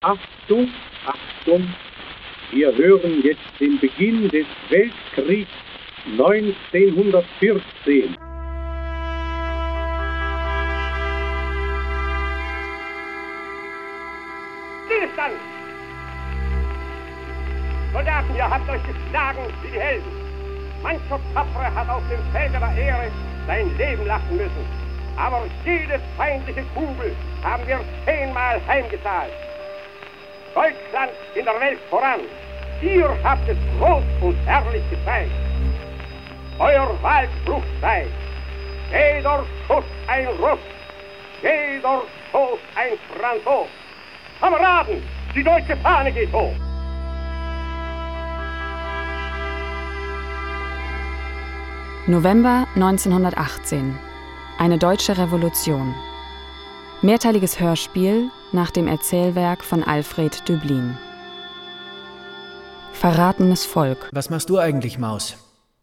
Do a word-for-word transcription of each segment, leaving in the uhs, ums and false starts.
Achtung, Achtung, wir hören jetzt den Beginn des Weltkriegs neunzehnhundertvierzehn. Stillstand! Soldaten, ihr habt euch geschlagen wie die Helden. Mancher Tapfere hat auf dem Felde der Ehre sein Leben lassen müssen. Aber jede feindliche Kugel haben wir zehnmal heimgezahlt. Deutschland in der Welt voran. Ihr habt es groß und herrlich gezeigt. Euer Wahlspruch sei: jeder Schuss ein Russ, jeder Stoß ein Franzos. Kameraden, die deutsche Fahne geht hoch. November neunzehnhundertachtzehn. Eine deutsche Revolution. Mehrteiliges Hörspiel nach dem Erzählwerk von Alfred Döblin. Verratenes Volk. Was machst du eigentlich, Maus?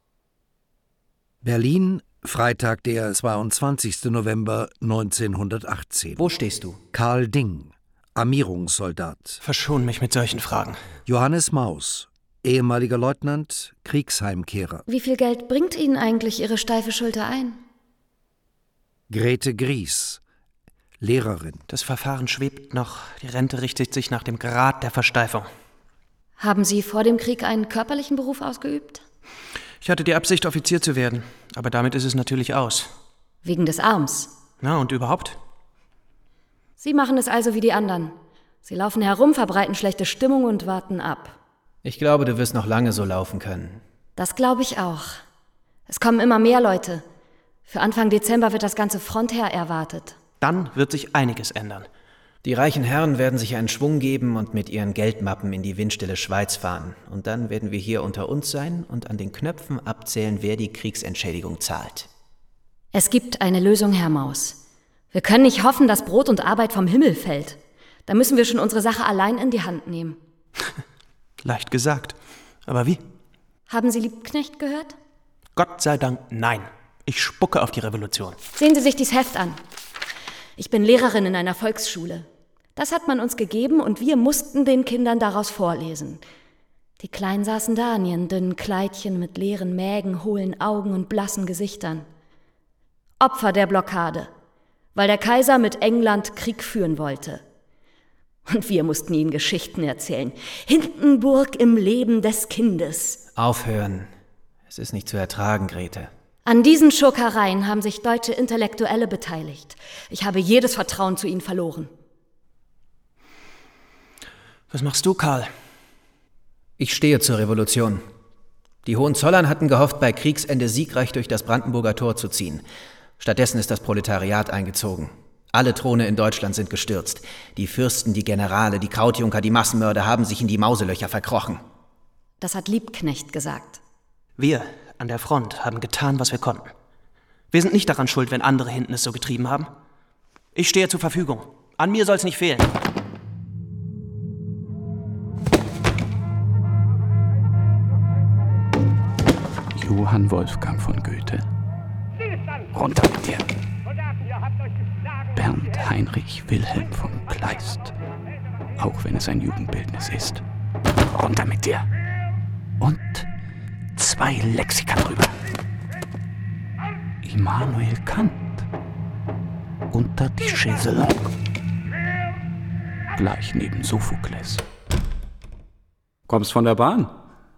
Berlin, Freitag, der zweiundzwanzigsten November neunzehnhundertachtzehn. Wo stehst du? Karl Ding, Armierungssoldat. Verschon mich mit solchen Fragen. Johannes Maus, ehemaliger Leutnant, Kriegsheimkehrer. Wie viel Geld bringt Ihnen eigentlich Ihre steife Schulter ein? Grete Gries, Lehrerin. Das Verfahren schwebt noch. Die Rente richtet sich nach dem Grad der Versteifung. Haben Sie vor dem Krieg einen körperlichen Beruf ausgeübt? Ich hatte die Absicht, Offizier zu werden. Aber damit ist es natürlich aus. Wegen des Arms? Na, und überhaupt? Sie machen es also wie die anderen. Sie laufen herum, verbreiten schlechte Stimmung und warten ab. Ich glaube, du wirst noch lange so laufen können. Das glaube ich auch. Es kommen immer mehr Leute. Für Anfang Dezember wird das ganze Frontheer erwartet. Dann wird sich einiges ändern. Die reichen Herren werden sich einen Schwung geben und mit ihren Geldmappen in die windstille Schweiz fahren. Und dann werden wir hier unter uns sein und an den Knöpfen abzählen, wer die Kriegsentschädigung zahlt. Es gibt eine Lösung, Herr Maus. Wir können nicht hoffen, dass Brot und Arbeit vom Himmel fällt. Da müssen wir schon unsere Sache allein in die Hand nehmen. Leicht gesagt. Aber wie? Haben Sie Liebknecht gehört? Gott sei Dank, nein. Ich spucke auf die Revolution. Sehen Sie sich dies Heft an. Ich bin Lehrerin in einer Volksschule. Das hat man uns gegeben und wir mussten den Kindern daraus vorlesen. Die Kleinen saßen da in ihren dünnen Kleidchen mit leeren Mägen, hohlen Augen und blassen Gesichtern. Opfer der Blockade, weil der Kaiser mit England Krieg führen wollte. Und wir mussten ihnen Geschichten erzählen. Hindenburg im Leben des Kindes. Aufhören. Es ist nicht zu ertragen, Grete. An diesen Schurkereien haben sich deutsche Intellektuelle beteiligt. Ich habe jedes Vertrauen zu ihnen verloren. Was machst du, Karl? Ich stehe zur Revolution. Die Hohenzollern hatten gehofft, bei Kriegsende siegreich durch das Brandenburger Tor zu ziehen. Stattdessen ist das Proletariat eingezogen. Alle Throne in Deutschland sind gestürzt. Die Fürsten, die Generale, die Krautjunker, die Massenmörder haben sich in die Mauselöcher verkrochen. Das hat Liebknecht gesagt. Wir an der Front haben getan, was wir konnten. Wir sind nicht daran schuld, wenn andere hinten es so getrieben haben. Ich stehe zur Verfügung. An mir soll's nicht fehlen. Johann Wolfgang von Goethe. Runter mit dir. Bernd Heinrich Wilhelm von Kleist. Auch wenn es ein Jugendbildnis ist. Runter mit dir. Und zwei Lexika drüber. Immanuel Kant. Unter die Chaiselongue. Gleich neben Sophokles. Kommst von der Bahn?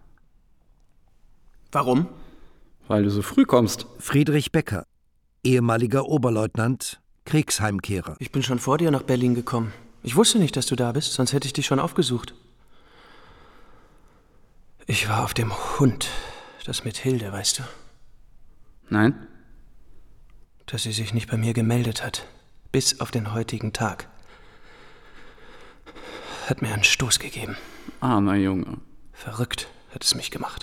Warum? Weil du so früh kommst. Friedrich Becker, ehemaliger Oberleutnant, Kriegsheimkehrer. Ich bin schon vor dir nach Berlin gekommen. Ich wusste nicht, dass du da bist, sonst hätte ich dich schon aufgesucht. Ich war auf dem Hund, das mit Hilde, weißt du? Nein? Dass sie sich nicht bei mir gemeldet hat, bis auf den heutigen Tag. Hat mir einen Stoß gegeben. Armer Junge. Verrückt hat es mich gemacht.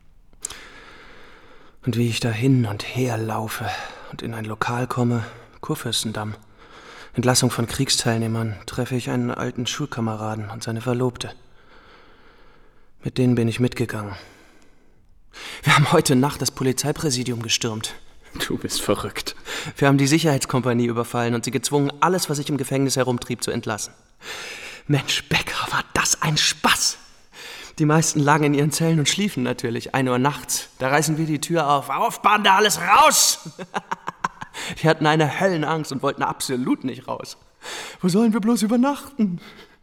Und wie ich da hin und her laufe und in ein Lokal komme, Kurfürstendamm, Entlassung von Kriegsteilnehmern, treffe ich einen alten Schulkameraden und seine Verlobte. Mit denen bin ich mitgegangen. Wir haben heute Nacht das Polizeipräsidium gestürmt. Du bist verrückt. Wir haben die Sicherheitskompanie überfallen und sie gezwungen, alles, was sich im Gefängnis herumtrieb, zu entlassen. Mensch, Becker, war das ein Spaß! Die meisten lagen in ihren Zellen und schliefen natürlich, ein Uhr nachts. Da reißen wir die Tür auf. Auf, Bande, alles raus! Die hatten eine Höllenangst und wollten absolut nicht raus. Wo sollen wir bloß übernachten?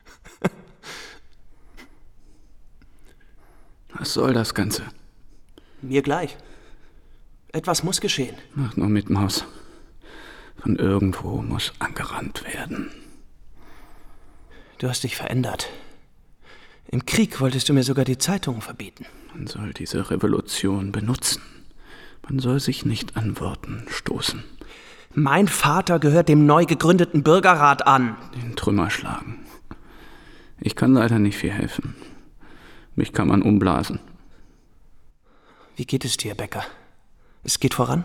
Was soll das Ganze? Mir gleich. Etwas muss geschehen. Mach nur mit, Maus. Von irgendwo muss angerannt werden. Du hast dich verändert. Im Krieg wolltest du mir sogar die Zeitungen verbieten. Man soll diese Revolution benutzen. Man soll sich nicht an Worten stoßen. Mein Vater gehört dem neu gegründeten Bürgerrat an. Den Trümmer schlagen. Ich kann leider nicht viel helfen. Mich kann man umblasen. Wie geht es dir, Becker? Es geht voran?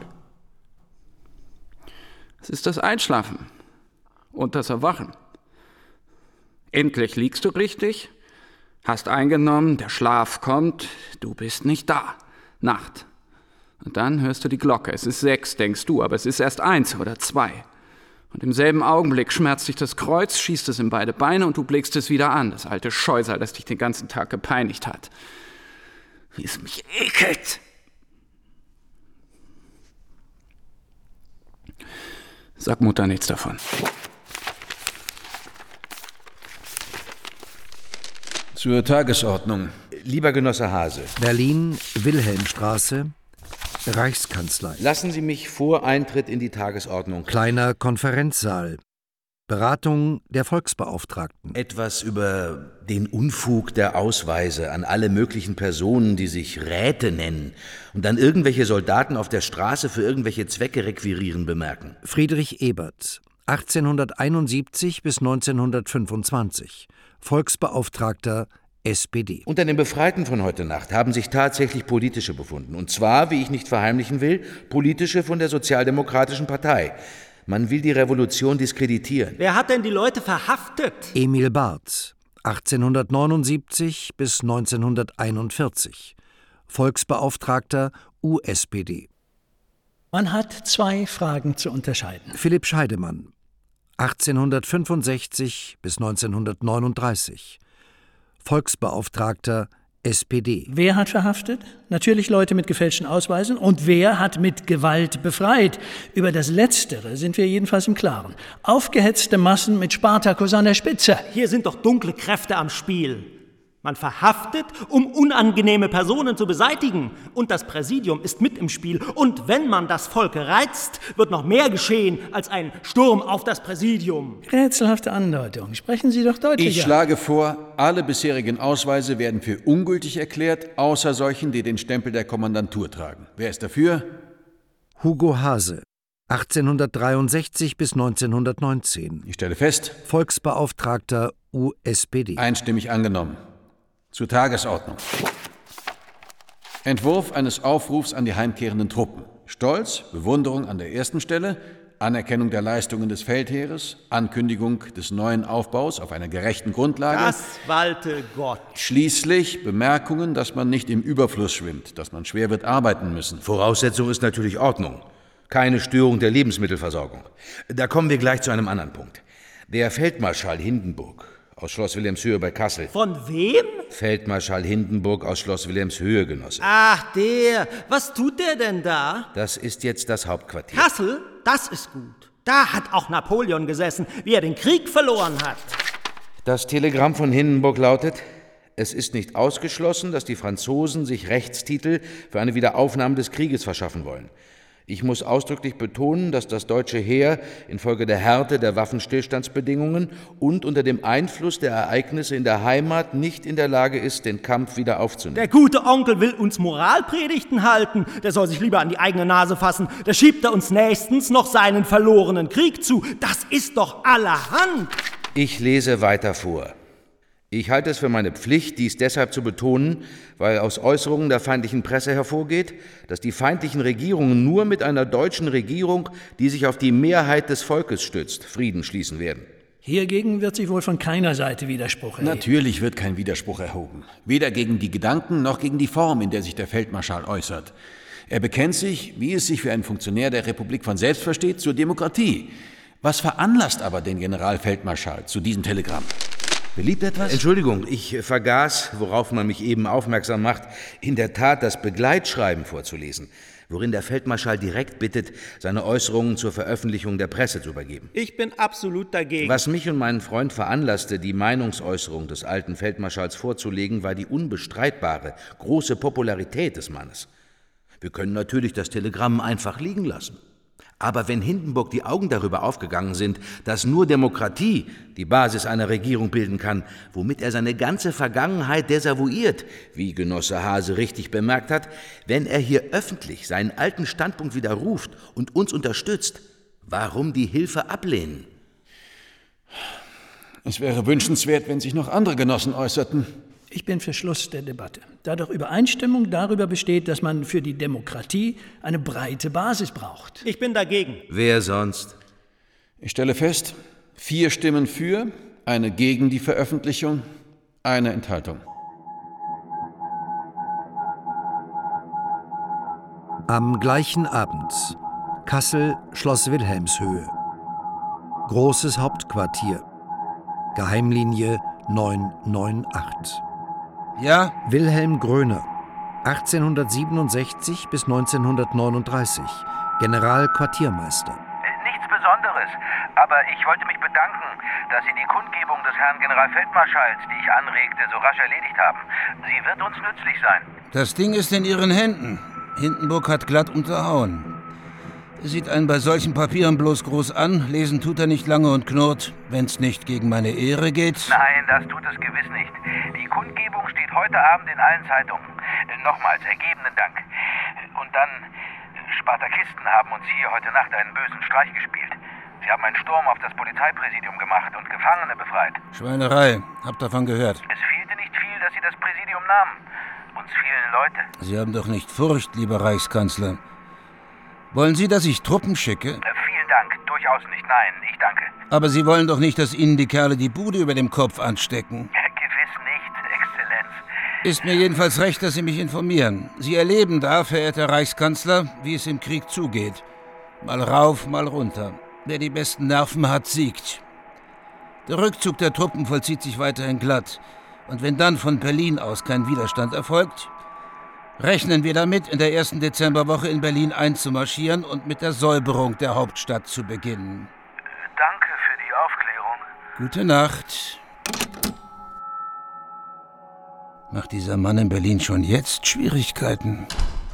Es ist das Einschlafen und das Erwachen. Endlich liegst du richtig, hast eingenommen, der Schlaf kommt, du bist nicht da. Nacht. Und dann hörst du die Glocke. Es ist sechs, denkst du, aber es ist erst eins oder zwei. Und im selben Augenblick schmerzt dich das Kreuz, schießt es in beide Beine und du blickst es wieder an. Das alte Scheusal, das dich den ganzen Tag gepeinigt hat. Wie es mich ekelt. Sag Mutter nichts davon. Zur Tagesordnung. Lieber Genosse Hase. Berlin, Wilhelmstraße, Reichskanzlei. Lassen Sie mich vor Eintritt in die Tagesordnung Kleiner Konferenzsaal. Beratung der Volksbeauftragten. etwas über den Unfug der Ausweise an alle möglichen Personen, die sich Räte nennen und dann irgendwelche Soldaten auf der Straße für irgendwelche Zwecke requirieren, bemerken. Friedrich Ebert, achtzehnhunderteinundsiebzig bis neunzehnhundertfünfundzwanzig. Volksbeauftragter S P D. Unter den Befreiten von heute Nacht haben sich tatsächlich politische befunden. Und zwar, wie ich nicht verheimlichen will, politische von der Sozialdemokratischen Partei. Man will die Revolution diskreditieren. Wer hat denn die Leute verhaftet? Emil Barth, achtzehnhundertneunundsiebzig bis neunzehnhunderteinundvierzig. Volksbeauftragter U S P D. Man hat zwei Fragen zu unterscheiden. Philipp Scheidemann, achtzehnhundertfünfundsechzig bis neunzehnhundertneununddreißig. Volksbeauftragter S P D. Wer hat verhaftet? Natürlich Leute mit gefälschten Ausweisen. Und wer hat mit Gewalt befreit? Über das Letztere sind wir jedenfalls im Klaren. Aufgehetzte Massen mit Spartakus an der Spitze. Hier sind doch dunkle Kräfte am Spiel. Man verhaftet, um unangenehme Personen zu beseitigen. Und das Präsidium ist mit im Spiel. Und wenn man das Volk reizt, wird noch mehr geschehen als ein Sturm auf das Präsidium. Rätselhafte Andeutung. Sprechen Sie doch deutlicher. Ich schlage vor, alle bisherigen Ausweise werden für ungültig erklärt, außer solchen, die den Stempel der Kommandantur tragen. Wer ist dafür? Hugo Hase, achtzehnhundertdreiundsechzig bis neunzehnhundertneunzehn. Ich stelle fest. Volksbeauftragter U S P D. Einstimmig angenommen. Zur Tagesordnung. Entwurf eines Aufrufs an die heimkehrenden Truppen. Stolz, Bewunderung an der ersten Stelle, Anerkennung der Leistungen des Feldheeres, Ankündigung des neuen Aufbaus auf einer gerechten Grundlage. Das walte Gott. Schließlich Bemerkungen, dass man nicht im Überfluss schwimmt, dass man schwer wird arbeiten müssen. Voraussetzung ist natürlich Ordnung. Keine Störung der Lebensmittelversorgung. Da kommen wir gleich zu einem anderen Punkt. Der Feldmarschall Hindenburg aus Schloss Wilhelmshöhe bei Kassel. Von wem? Feldmarschall Hindenburg aus Schloss Wilhelmshöhe, Genosse. Ach, der. Was tut der denn da? Das ist jetzt das Hauptquartier. Kassel? Das ist gut. Da hat auch Napoleon gesessen, wie er den Krieg verloren hat. Das Telegramm von Hindenburg lautet: Es ist nicht ausgeschlossen, dass die Franzosen sich Rechtstitel für eine Wiederaufnahme des Krieges verschaffen wollen. Ich muss ausdrücklich betonen, dass das deutsche Heer infolge der Härte der Waffenstillstandsbedingungen und unter dem Einfluss der Ereignisse in der Heimat nicht in der Lage ist, den Kampf wieder aufzunehmen. Der gute Onkel will uns Moralpredigten halten. Der soll sich lieber an die eigene Nase fassen. Da schiebt er uns nächstens noch seinen verlorenen Krieg zu. Das ist doch allerhand. Ich lese weiter vor. Ich halte es für meine Pflicht, dies deshalb zu betonen, weil aus Äußerungen der feindlichen Presse hervorgeht, dass die feindlichen Regierungen nur mit einer deutschen Regierung, die sich auf die Mehrheit des Volkes stützt, Frieden schließen werden. Hiergegen wird sich wohl von keiner Seite Widerspruch erheben. Natürlich wird kein Widerspruch erhoben. Weder gegen die Gedanken noch gegen die Form, in der sich der Feldmarschall äußert. Er bekennt sich, wie es sich für einen Funktionär der Republik von selbst versteht, zur Demokratie. Was veranlasst aber den Generalfeldmarschall zu diesem Telegramm? Beliebt etwas? Entschuldigung, ich vergaß, worauf man mich eben aufmerksam macht, in der Tat das Begleitschreiben vorzulesen, worin der Feldmarschall direkt bittet, seine Äußerungen zur Veröffentlichung der Presse zu übergeben. Ich bin absolut dagegen. Was mich und meinen Freund veranlasste, die Meinungsäußerung des alten Feldmarschalls vorzulegen, war die unbestreitbare, große Popularität des Mannes. Wir können natürlich das Telegramm einfach liegen lassen. Aber wenn Hindenburg die Augen darüber aufgegangen sind, dass nur Demokratie die Basis einer Regierung bilden kann, womit er seine ganze Vergangenheit desavouiert, wie Genosse Hase richtig bemerkt hat, wenn er hier öffentlich seinen alten Standpunkt widerruft und uns unterstützt, warum die Hilfe ablehnen? Es wäre wünschenswert, wenn sich noch andere Genossen äußerten. Ich bin für Schluss der Debatte. Da doch Übereinstimmung darüber besteht, dass man für die Demokratie eine breite Basis braucht. Ich bin dagegen. Wer sonst? Ich stelle fest, vier Stimmen für, eine gegen die Veröffentlichung, eine Enthaltung. Am gleichen Abend. Kassel, Schloss Wilhelmshöhe. Großes Hauptquartier. Geheimlinie neun neun acht. Ja? Wilhelm Gröner, achtzehnhundertsiebenundsechzig bis neunzehnhundertneununddreißig, Generalquartiermeister. Nichts Besonderes, aber ich wollte mich bedanken, dass Sie die Kundgebung des Herrn Generalfeldmarschalls, die ich anregte, so rasch erledigt haben. Sie wird uns nützlich sein. Das Ding ist in Ihren Händen. Hindenburg hat glatt unterhauen. Er sieht einen bei solchen Papieren bloß groß an, lesen tut er nicht lange und knurrt, wenn's nicht gegen meine Ehre geht. Nein, das tut es gewiss nicht. Die Kundgebung steht heute Abend in allen Zeitungen. Nochmals ergebenen Dank. Und dann, Spartakisten haben uns hier heute Nacht einen bösen Streich gespielt. Sie haben einen Sturm auf das Polizeipräsidium gemacht und Gefangene befreit. Schweinerei, hab davon gehört. Es fehlte nicht viel, dass Sie das Präsidium nahmen. Uns fehlen Leute. Sie haben doch nicht Furcht, lieber Reichskanzler. Wollen Sie, dass ich Truppen schicke? Äh, vielen Dank, durchaus nicht, nein, ich danke. Aber Sie wollen doch nicht, dass Ihnen die Kerle die Bude über dem Kopf anstecken. Äh, gewiss nicht, Exzellenz. Ist mir jedenfalls recht, dass Sie mich informieren. Sie erleben da, verehrter Reichskanzler, wie es im Krieg zugeht. Mal rauf, mal runter. Wer die besten Nerven hat, siegt. Der Rückzug der Truppen vollzieht sich weiterhin glatt. Und wenn dann von Berlin aus kein Widerstand erfolgt, rechnen wir damit, in der ersten Dezemberwoche in Berlin einzumarschieren und mit der Säuberung der Hauptstadt zu beginnen. Danke für die Aufklärung. Gute Nacht. Macht dieser Mann in Berlin schon jetzt Schwierigkeiten?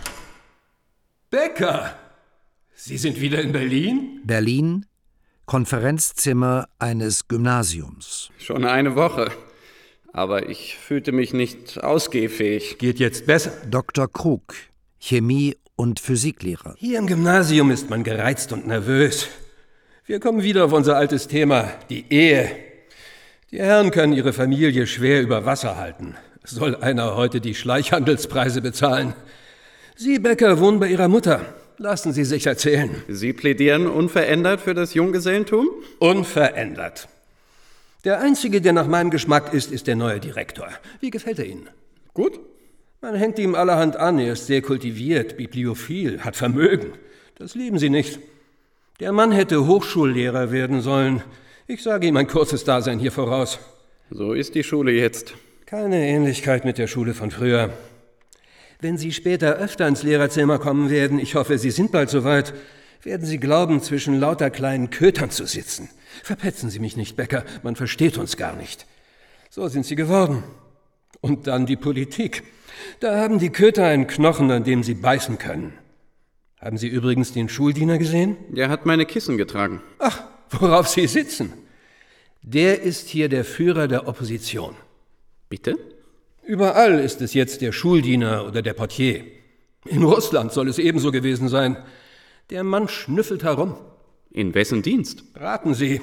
Becker! Sie sind wieder in Berlin? Berlin, Konferenzzimmer eines Gymnasiums. Schon eine Woche. Aber ich fühlte mich nicht ausgehfähig. Geht jetzt besser? Doktor Krug, Chemie- und Physiklehrer. Hier im Gymnasium ist man gereizt und nervös. Wir kommen wieder auf unser altes Thema, die Ehe. Die Herren können ihre Familie schwer über Wasser halten. Soll einer heute die Schleichhandelspreise bezahlen? Sie, Becker, wohnen bei Ihrer Mutter. Lassen Sie sich erzählen. Sie plädieren unverändert für das Junggesellentum? Unverändert. Der Einzige, der nach meinem Geschmack ist, ist der neue Direktor. Wie gefällt er Ihnen? Gut. Man hängt ihm allerhand an. Er ist sehr kultiviert, bibliophil, hat Vermögen. Das lieben Sie nicht. Der Mann hätte Hochschullehrer werden sollen. Ich sage ihm ein kurzes Dasein hier voraus. So ist die Schule jetzt. Keine Ähnlichkeit mit der Schule von früher. Wenn Sie später öfter ins Lehrerzimmer kommen werden, ich hoffe, Sie sind bald soweit, werden Sie glauben, zwischen lauter kleinen Kötern zu sitzen. Verpetzen Sie mich nicht, Becker, man versteht uns gar nicht. So sind Sie geworden. Und dann die Politik. Da haben die Köter einen Knochen, an dem sie beißen können. Haben Sie übrigens den Schuldiener gesehen? Der hat meine Kissen getragen. Ach, worauf Sie sitzen. Der ist hier der Führer der Opposition. Bitte? Überall ist es jetzt der Schuldiener oder der Portier. In Russland soll es ebenso gewesen sein. Der Mann schnüffelt herum. In wessen Dienst? Raten Sie.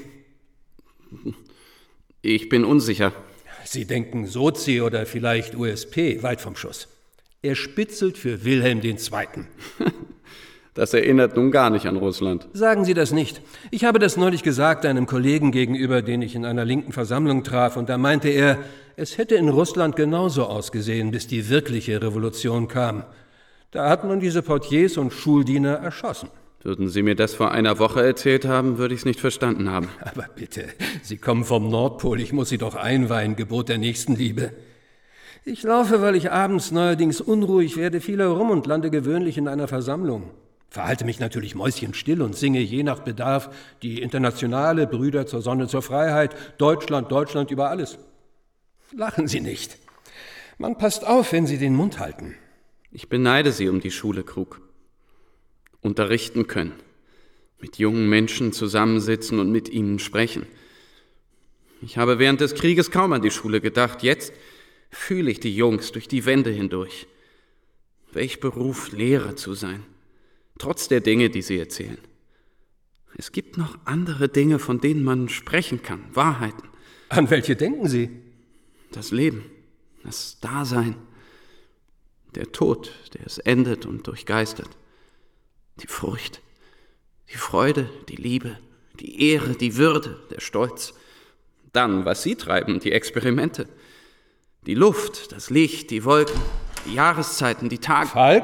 Ich bin unsicher. Sie denken Sozi oder vielleicht U S P, weit vom Schuss. Er spitzelt für Wilhelm der Zweite. Das erinnert nun gar nicht an Russland. Sagen Sie das nicht. Ich habe das neulich gesagt einem Kollegen gegenüber, den ich in einer linken Versammlung traf, und da meinte er, es hätte in Russland genauso ausgesehen, bis die wirkliche Revolution kam. Da hat man diese Portiers und Schuldiener erschossen. Würden Sie mir das vor einer Woche erzählt haben, würde ich es nicht verstanden haben. Aber bitte, Sie kommen vom Nordpol, ich muss Sie doch einweihen, Gebot der Nächstenliebe. Ich laufe, weil ich abends neuerdings unruhig werde, viel herum und lande gewöhnlich in einer Versammlung. Verhalte mich natürlich mäuschenstill und singe je nach Bedarf die Internationale, Brüder zur Sonne, zur Freiheit, Deutschland, Deutschland über alles. Lachen Sie nicht. Man passt auf, wenn Sie den Mund halten. Ich beneide Sie um die Schule, Krug. Unterrichten können, mit jungen Menschen zusammensitzen und mit ihnen sprechen. Ich habe während des Krieges kaum an die Schule gedacht. Jetzt fühle ich die Jungs durch die Wände hindurch. Welch Beruf, Lehrer zu sein, trotz der Dinge, die sie erzählen. Es gibt noch andere Dinge, von denen man sprechen kann, Wahrheiten. An welche denken Sie? Das Leben, das Dasein, der Tod, der es endet und durchgeistert. Die Furcht, die Freude, die Liebe, die Ehre, die Würde, der Stolz. Dann, was Sie treiben, die Experimente. Die Luft, das Licht, die Wolken, die Jahreszeiten, die Tage. Falk?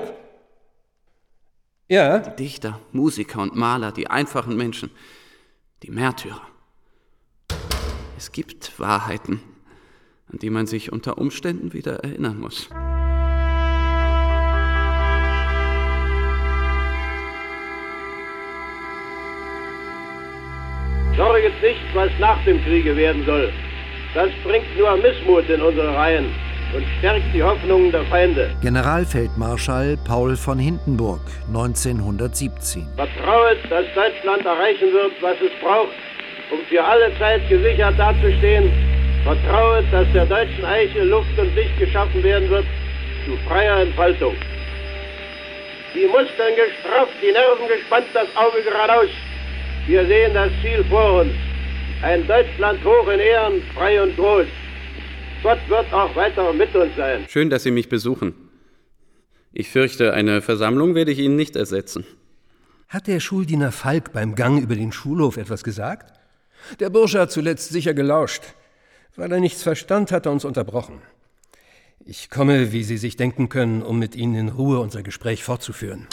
Ja? Die Dichter, Musiker und Maler, die einfachen Menschen, die Märtyrer. Es gibt Wahrheiten, an die man sich unter Umständen wieder erinnern muss. Sorget nicht, was nach dem Kriege werden soll. Das bringt nur Missmut in unsere Reihen und stärkt die Hoffnungen der Feinde. Generalfeldmarschall Paul von Hindenburg, neunzehnhundertsiebzehn. Vertrauet, dass Deutschland erreichen wird, was es braucht, um für alle Zeit gesichert dazustehen. Vertrauet, dass der deutschen Eiche Luft und Licht geschaffen werden wird zu freier Entfaltung. Die Muskeln gestrafft, die Nerven gespannt, das Auge geradeaus. Wir sehen das Ziel vor uns. Ein Deutschland hoch in Ehren, frei und groß. Gott wird auch weiter mit uns sein. Schön, dass Sie mich besuchen. Ich fürchte, eine Versammlung werde ich Ihnen nicht ersetzen. Hat der Schuldiener Falk beim Gang über den Schulhof etwas gesagt? Der Bursche hat zuletzt sicher gelauscht. Weil er nichts verstand, hat er uns unterbrochen. Ich komme, wie Sie sich denken können, um mit Ihnen in Ruhe unser Gespräch fortzuführen.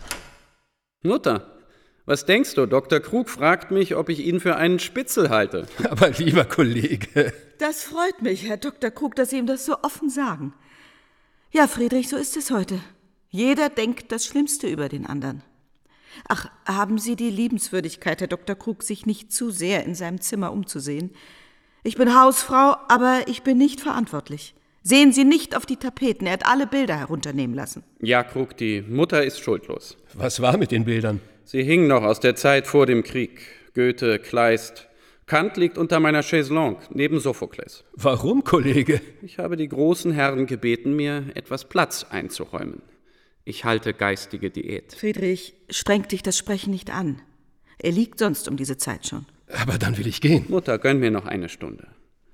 Mutter, was denkst du? Doktor Krug fragt mich, ob ich ihn für einen Spitzel halte. Aber lieber Kollege... Das freut mich, Herr Doktor Krug, dass Sie ihm das so offen sagen. Ja, Friedrich, so ist es heute. Jeder denkt das Schlimmste über den anderen. Ach, haben Sie die Liebenswürdigkeit, Herr Doktor Krug, sich nicht zu sehr in seinem Zimmer umzusehen? Ich bin Hausfrau, aber ich bin nicht verantwortlich. Sehen Sie nicht auf die Tapeten, er hat alle Bilder herunternehmen lassen. Ja, Krug, die Mutter ist schuldlos. Was war mit den Bildern? Sie hingen noch aus der Zeit vor dem Krieg. Goethe, Kleist. Kant liegt unter meiner Chaiselongue, neben Sophokles. Warum, Kollege? Ich habe die großen Herren gebeten, mir etwas Platz einzuräumen. Ich halte geistige Diät. Friedrich, strengt dich das Sprechen nicht an. Er liegt sonst um diese Zeit schon. Aber dann will ich gehen. Mutter, gönn mir noch eine Stunde.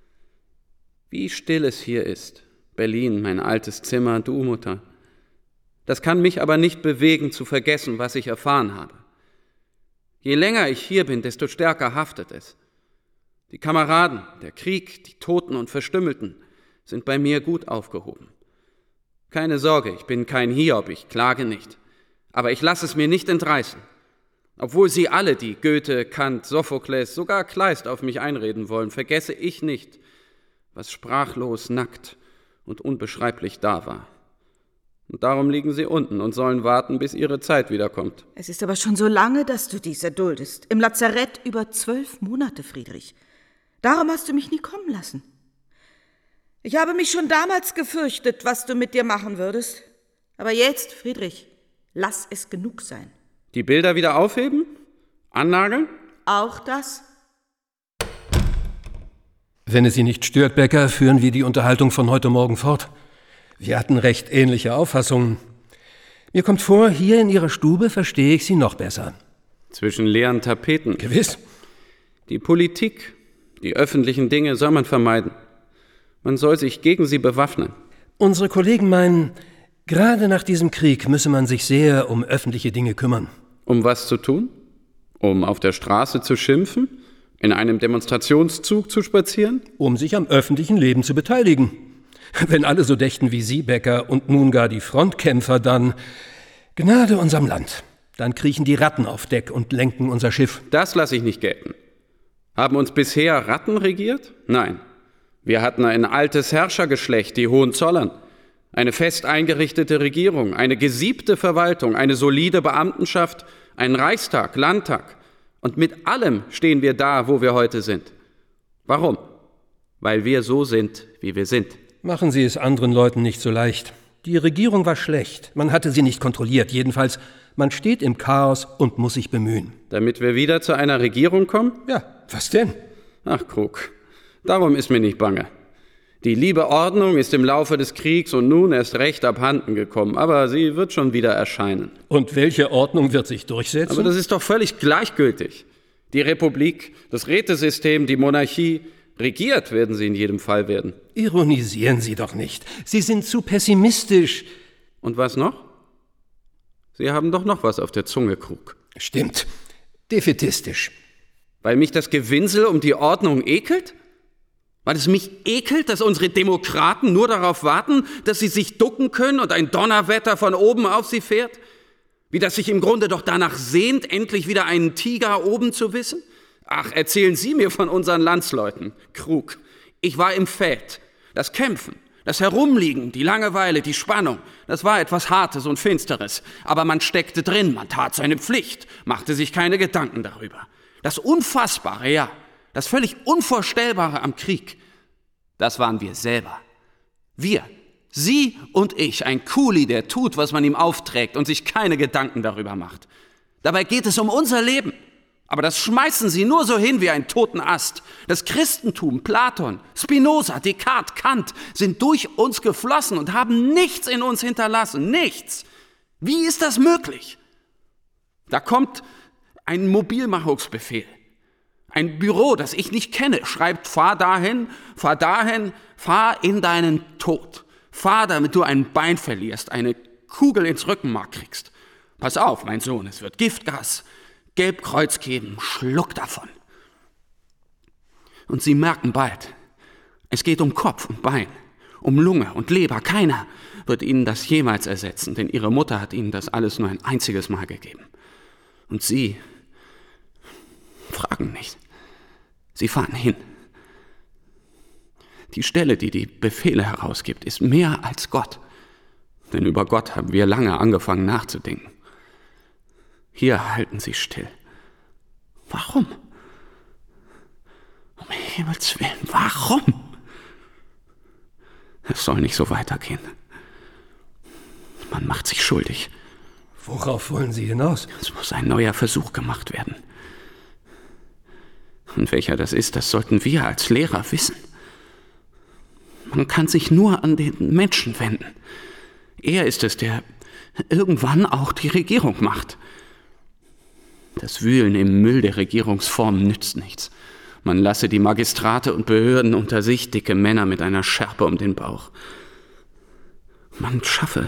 Wie still es hier ist. Berlin, mein altes Zimmer, du, Mutter. Das kann mich aber nicht bewegen, zu vergessen, was ich erfahren habe. Je länger ich hier bin, desto stärker haftet es. Die Kameraden, der Krieg, die Toten und Verstümmelten sind bei mir gut aufgehoben. Keine Sorge, ich bin kein Hiob, ich klage nicht. Aber ich lasse es mir nicht entreißen. Obwohl sie alle, die Goethe, Kant, Sophokles, sogar Kleist auf mich einreden wollen, vergesse ich nicht, was sprachlos, nackt und unbeschreiblich da war. Und darum liegen sie unten und sollen warten, bis ihre Zeit wiederkommt. Es ist aber schon so lange, dass du dies erduldest. Im Lazarett über zwölf Monate, Friedrich. Darum hast du mich nie kommen lassen. Ich habe mich schon damals gefürchtet, was du mit dir machen würdest. Aber jetzt, Friedrich, lass es genug sein. Die Bilder wieder aufheben? Annageln? Auch das? Wenn es Sie nicht stört, Becker, führen wir die Unterhaltung von heute Morgen fort. Wir hatten recht ähnliche Auffassungen. Mir kommt vor, hier in Ihrer Stube verstehe ich Sie noch besser. Zwischen leeren Tapeten. Gewiss. Die Politik, die öffentlichen Dinge soll man vermeiden. Man soll sich gegen sie bewaffnen. Unsere Kollegen meinen, gerade nach diesem Krieg müsse man sich sehr um öffentliche Dinge kümmern. Um was zu tun? Um auf der Straße zu schimpfen? In einem Demonstrationszug zu spazieren? Um sich am öffentlichen Leben zu beteiligen. Wenn alle so dächten wie Sie, Becker, und nun gar die Frontkämpfer, dann Gnade unserem Land. Dann kriechen die Ratten auf Deck und lenken unser Schiff. Das lasse ich nicht gelten. Haben uns bisher Ratten regiert? Nein. Wir hatten ein altes Herrschergeschlecht, die Hohenzollern. Eine fest eingerichtete Regierung, eine gesiebte Verwaltung, eine solide Beamtenschaft, einen Reichstag, Landtag. Und mit allem stehen wir da, wo wir heute sind. Warum? Weil wir so sind, wie wir sind. Machen Sie es anderen Leuten nicht so leicht. Die Regierung war schlecht. Man hatte sie nicht kontrolliert. Jedenfalls, man steht im Chaos und muss sich bemühen. Damit wir wieder zu einer Regierung kommen? Ja, was denn? Ach, Krug, darum ist mir nicht bange. Die liebe Ordnung ist im Laufe des Kriegs und nun erst recht abhanden gekommen, aber sie wird schon wieder erscheinen. Und welche Ordnung wird sich durchsetzen? Aber das ist doch völlig gleichgültig. Die Republik, das Rätesystem, die Monarchie, regiert werden sie in jedem Fall werden. Ironisieren Sie doch nicht. Sie sind zu pessimistisch. Und was noch? Sie haben doch noch was auf der Zunge, Krug. Stimmt. Defätistisch. Weil mich das Gewinsel um die Ordnung ekelt? Weil es mich ekelt, dass unsere Demokraten nur darauf warten, dass sie sich ducken können und ein Donnerwetter von oben auf sie fährt? Wie das sich im Grunde doch danach sehnt, endlich wieder einen Tiger oben zu wissen? Ach, erzählen Sie mir von unseren Landsleuten, Krug. Ich war im Feld. Das Kämpfen, das Herumliegen, die Langeweile, die Spannung, das war etwas Hartes und Finsteres. Aber man steckte drin, man tat seine Pflicht, machte sich keine Gedanken darüber. Das Unfassbare, ja, das völlig Unvorstellbare am Krieg, das waren wir selber. Wir, Sie und ich, ein Kuli, der tut, was man ihm aufträgt und sich keine Gedanken darüber macht. Dabei geht es um unser Leben. Aber das schmeißen Sie nur so hin wie einen toten Ast. Das Christentum, Platon, Spinoza, Descartes, Kant sind durch uns geflossen und haben nichts in uns hinterlassen. Nichts. Wie ist das möglich? Da kommt ein Mobilmachungsbefehl. Ein Büro, das ich nicht kenne, schreibt, fahr dahin, fahr dahin, fahr in deinen Tod. Fahr, damit du ein Bein verlierst, eine Kugel ins Rückenmark kriegst. Pass auf, mein Sohn, es wird Giftgas. Gelbkreuz geben, schluck davon. Und Sie merken bald, es geht um Kopf und Bein, um Lunge und Leber. Keiner wird Ihnen das jemals ersetzen, denn Ihre Mutter hat Ihnen das alles nur ein einziges Mal gegeben. Und Sie fragen nicht. Sie fahren hin. Die Stelle, die die Befehle herausgibt, ist mehr als Gott. Denn über Gott haben wir lange angefangen nachzudenken. Hier halten Sie still. Warum? Um Himmels Willen, warum? Es soll nicht so weitergehen. Man macht sich schuldig. Worauf wollen Sie hinaus? Es muss ein neuer Versuch gemacht werden. Und welcher das ist, das sollten wir als Lehrer wissen. Man kann sich nur an den Menschen wenden. Er ist es, der irgendwann auch die Regierung macht. Das Wühlen im Müll der Regierungsformen nützt nichts. Man lasse die Magistrate und Behörden unter sich, dicke Männer mit einer Schärpe um den Bauch. Man schaffe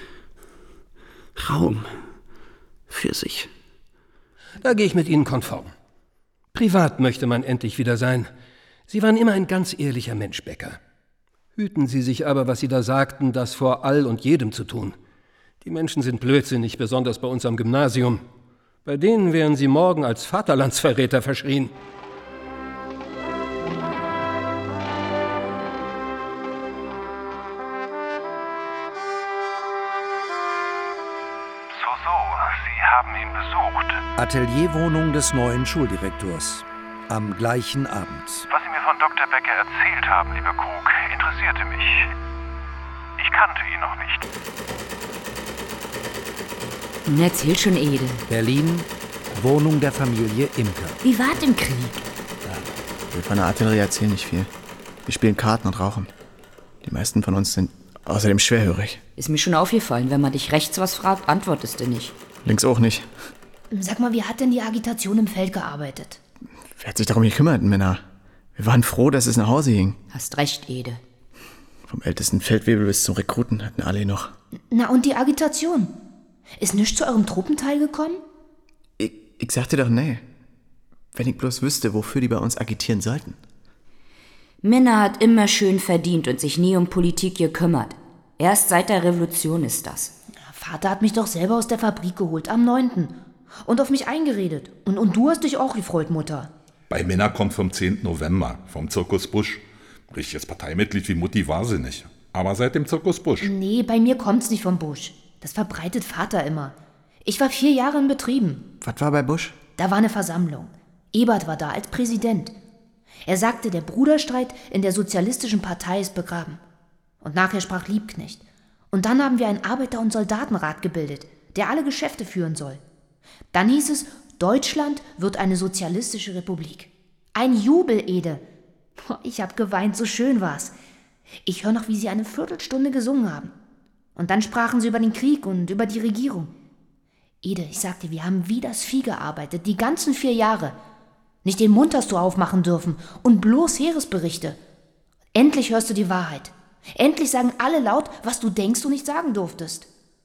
Raum für sich. Da gehe ich mit Ihnen konform. Privat möchte man endlich wieder sein. Sie waren immer ein ganz ehrlicher Mensch, Becker. Hüten Sie sich aber, was Sie da sagten, das vor all und jedem zu tun. Die Menschen sind blödsinnig, besonders bei uns am Gymnasium. Bei denen wären Sie morgen als Vaterlandsverräter verschrien. So, so, Sie haben ihn besucht. Atelierwohnung des neuen Schuldirektors. Am gleichen Abend. Was Sie mir von Doktor Becker erzählt haben, lieber Krug, interessierte mich. Ich kannte ihn noch nicht. Erzähl schon, Ede. Berlin, Wohnung der Familie Imker. Wie war's im Krieg? Wir von der Artillerie erzählen nicht viel. Wir spielen Karten und rauchen. Die meisten von uns sind außerdem schwerhörig. Ist mir schon aufgefallen, wenn man dich rechts was fragt, antwortest du nicht. Links auch nicht. Sag mal, wie hat denn die Agitation im Feld gearbeitet? Wer hat sich darum gekümmert, Männer? Wir waren froh, dass es nach Hause ging. Hast recht, Ede. Vom ältesten Feldwebel bis zum Rekruten hatten alle noch. Na und die Agitation? Ist nichts zu eurem Truppenteil gekommen? Ich, ich sagte doch, nee. Wenn ich bloß wüsste, wofür die bei uns agitieren sollten. Minna hat immer schön verdient und sich nie um Politik gekümmert. Erst seit der Revolution ist das. Vater hat mich doch selber aus der Fabrik geholt am neunten und auf mich eingeredet. Und, und du hast dich auch gefreut, Mutter. Bei Minna kommt vom zehnten November, vom Zirkus Busch. Richtiges Parteimitglied wie Mutti war sie nicht. Aber seit dem Zirkus Busch. Nee, bei mir kommt's nicht vom Busch. Das verbreitet Vater immer. Ich war vier Jahre in Betrieben. Was war bei Busch? Da war eine Versammlung. Ebert war da als Präsident. Er sagte, der Bruderstreit in der Sozialistischen Partei ist begraben. Und nachher sprach Liebknecht. Und dann haben wir einen Arbeiter- und Soldatenrat gebildet, der alle Geschäfte führen soll. Dann hieß es, Deutschland wird eine sozialistische Republik. Ein Jubel, Ede. Ich hab geweint, so schön war's. Ich höre noch, wie sie eine Viertelstunde gesungen haben. Und dann sprachen sie über den Krieg und über die Regierung. Ede, ich sagte, wir haben wie das Vieh gearbeitet, die ganzen vier Jahre. Nicht den Mund hast du aufmachen dürfen und bloß Heeresberichte. Endlich hörst du die Wahrheit. Endlich sagen alle laut, was du denkst und nicht sagen durftest.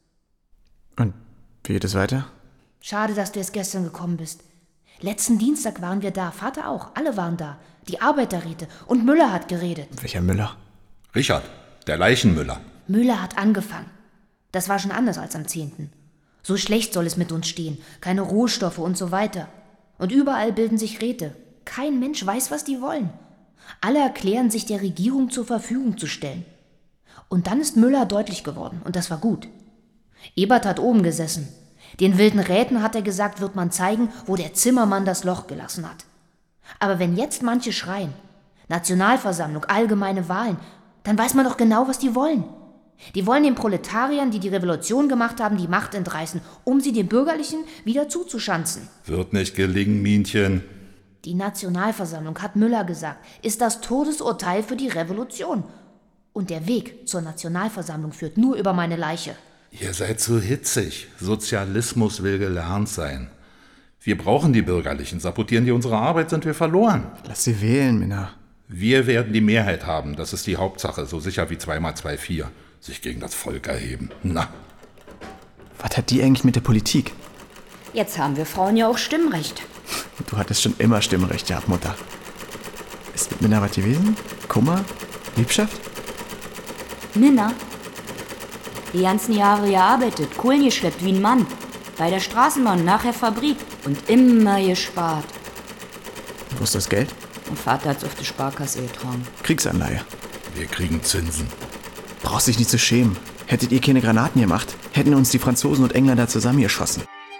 Und wie geht es weiter? Schade, dass du erst gestern gekommen bist. Letzten Dienstag waren wir da, Vater auch, alle waren da. Die Arbeiterräte und Müller hat geredet. Welcher Müller? Richard, der Leichenmüller. Müller hat angefangen. Das war schon anders als am zehnten So schlecht soll es mit uns stehen, keine Rohstoffe und so weiter. Und überall bilden sich Räte. Kein Mensch weiß, was die wollen. Alle erklären sich der Regierung zur Verfügung zu stellen. Und dann ist Müller deutlich geworden, und das war gut. Ebert hat oben gesessen. Den wilden Räten, hat er gesagt, wird man zeigen, wo der Zimmermann das Loch gelassen hat. Aber wenn jetzt manche schreien, Nationalversammlung, allgemeine Wahlen, dann weiß man doch genau, was die wollen. Die wollen den Proletariern, die die Revolution gemacht haben, die Macht entreißen, um sie den Bürgerlichen wieder zuzuschanzen. Wird nicht gelingen, Mienchen. Die Nationalversammlung, hat Müller gesagt, ist das Todesurteil für die Revolution. Und der Weg zur Nationalversammlung führt nur über meine Leiche. Ihr seid so hitzig. Sozialismus will gelernt sein. Wir brauchen die Bürgerlichen. Sabotieren die unsere Arbeit, sind wir verloren. Lass sie wählen, Minna. Wir werden die Mehrheit haben. Das ist die Hauptsache. So sicher wie zwei mal zwei vier. Sich gegen das Volk erheben. Na. Was hat die eigentlich mit der Politik? Jetzt haben wir Frauen ja auch Stimmrecht. Du hattest schon immer Stimmrecht gehabt, Mutter. Ist mit Minna was gewesen? Kummer? Liebschaft? Minna? Die ganzen Jahre gearbeitet, Kohlen geschleppt wie ein Mann. Bei der Straßenbahn, nachher Fabrik. Und immer gespart. Wo ist das Geld? Mein Vater hat's auf die Sparkasse getragen. Kriegsanleihe. Wir kriegen Zinsen. Brauchst dich nicht zu schämen. Hättet ihr keine Granaten gemacht, hätten uns die Franzosen und Engländer zusammengeschossen.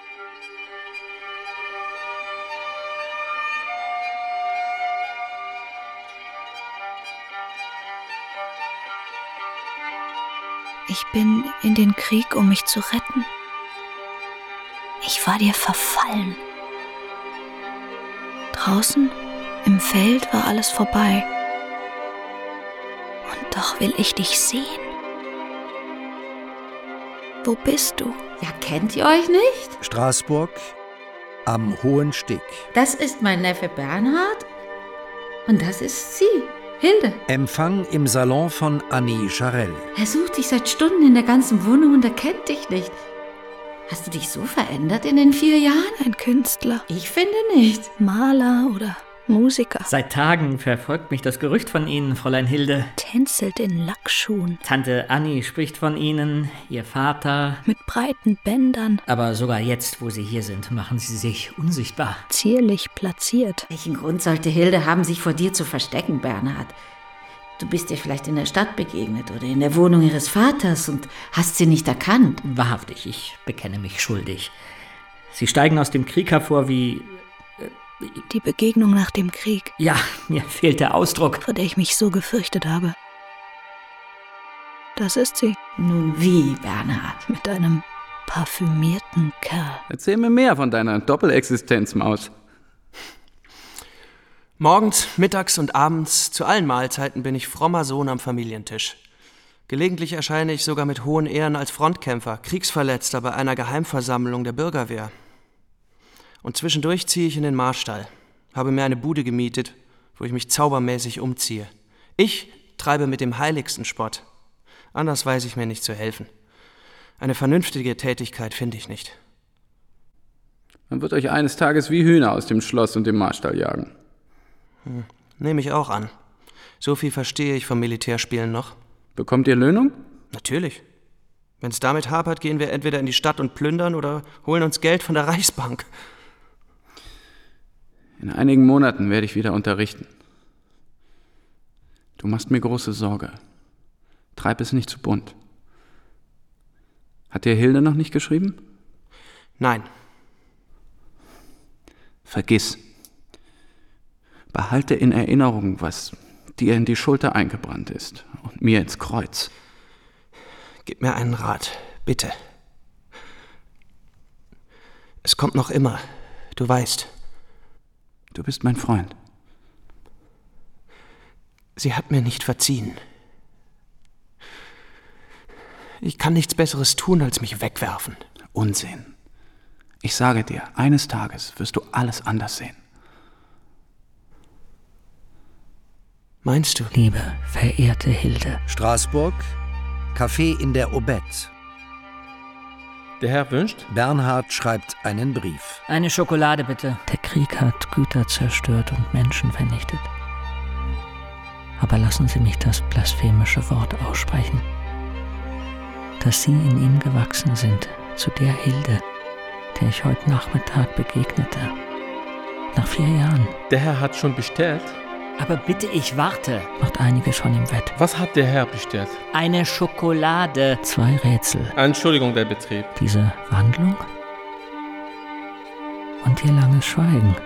Ich bin in den Krieg, um mich zu retten. Ich war dir verfallen. Draußen im Feld war alles vorbei. Und doch will ich dich sehen. Wo bist du? Ja, kennt ihr euch nicht? Straßburg am Hohen Steg. Das ist mein Neffe Bernhard und das ist sie, Hilde. Empfang im Salon von Annie Charell. Er sucht dich seit Stunden in der ganzen Wohnung und er kennt dich nicht. Hast du dich so verändert in den vier Jahren? Ein Künstler. Ich finde nicht. Maler oder Musiker. Seit Tagen verfolgt mich das Gerücht von Ihnen, Fräulein Hilde. Tänzelt in Lackschuhen. Tante Annie spricht von Ihnen, Ihr Vater. Mit breiten Bändern. Aber sogar jetzt, wo Sie hier sind, machen Sie sich unsichtbar. Zierlich platziert. Welchen Grund sollte Hilde haben, sich vor dir zu verstecken, Bernhard? Du bist ihr vielleicht in der Stadt begegnet oder in der Wohnung ihres Vaters und hast sie nicht erkannt. Wahrhaftig, ich bekenne mich schuldig. Sie steigen aus dem Krieg hervor wie... Die Begegnung nach dem Krieg. Ja, mir fehlt der Ausdruck. Vor der ich mich so gefürchtet habe. Das ist sie. Nun wie, Bernhard? Mit einem parfümierten Kerl. Erzähl mir mehr von deiner Doppelexistenz, Maus. Morgens, mittags und abends, zu allen Mahlzeiten bin ich frommer Sohn am Familientisch. Gelegentlich erscheine ich sogar mit hohen Ehren als Frontkämpfer, Kriegsverletzter bei einer Geheimversammlung der Bürgerwehr. Und zwischendurch ziehe ich in den Marstall, habe mir eine Bude gemietet, wo ich mich zaubermäßig umziehe. Ich treibe mit dem heiligsten Spott. Anders weiß ich mir nicht zu helfen. Eine vernünftige Tätigkeit finde ich nicht. Man wird euch eines Tages wie Hühner aus dem Schloss und dem Marstall jagen. Hm, nehme ich auch an. So viel verstehe ich vom Militärspielen noch. Bekommt ihr Löhnung? Natürlich. Wenn es damit hapert, gehen wir entweder in die Stadt und plündern oder holen uns Geld von der Reichsbank. In einigen Monaten werde ich wieder unterrichten. Du machst mir große Sorge. Treib es nicht zu bunt. Hat dir Hilde noch nicht geschrieben? Nein. Vergiss. Behalte in Erinnerung, was dir in die Schulter eingebrannt ist und mir ins Kreuz. Gib mir einen Rat, bitte. Es kommt noch immer, du weißt. Du bist mein Freund. Sie hat mir nicht verziehen. Ich kann nichts Besseres tun, als mich wegwerfen. Unsinn. Ich sage dir, eines Tages wirst du alles anders sehen. Meinst du? Liebe, verehrte Hilde. Straßburg, Café in der Aubette. Der Herr wünscht? Bernhard schreibt einen Brief. Eine Schokolade, bitte. Der Krieg hat Güter zerstört und Menschen vernichtet. Aber lassen Sie mich das blasphemische Wort aussprechen. Dass Sie in ihm gewachsen sind, zu der Hilde, der ich heute Nachmittag begegnete. Nach vier Jahren. Der Herr hat schon bestellt? Aber bitte, ich warte. Macht einiges von ihm wett. Was hat der Herr bestellt? Eine Schokolade. Zwei Rätsel. Entschuldigung, der Betrieb. Diese Wandlung und Ihr langes Schweigen.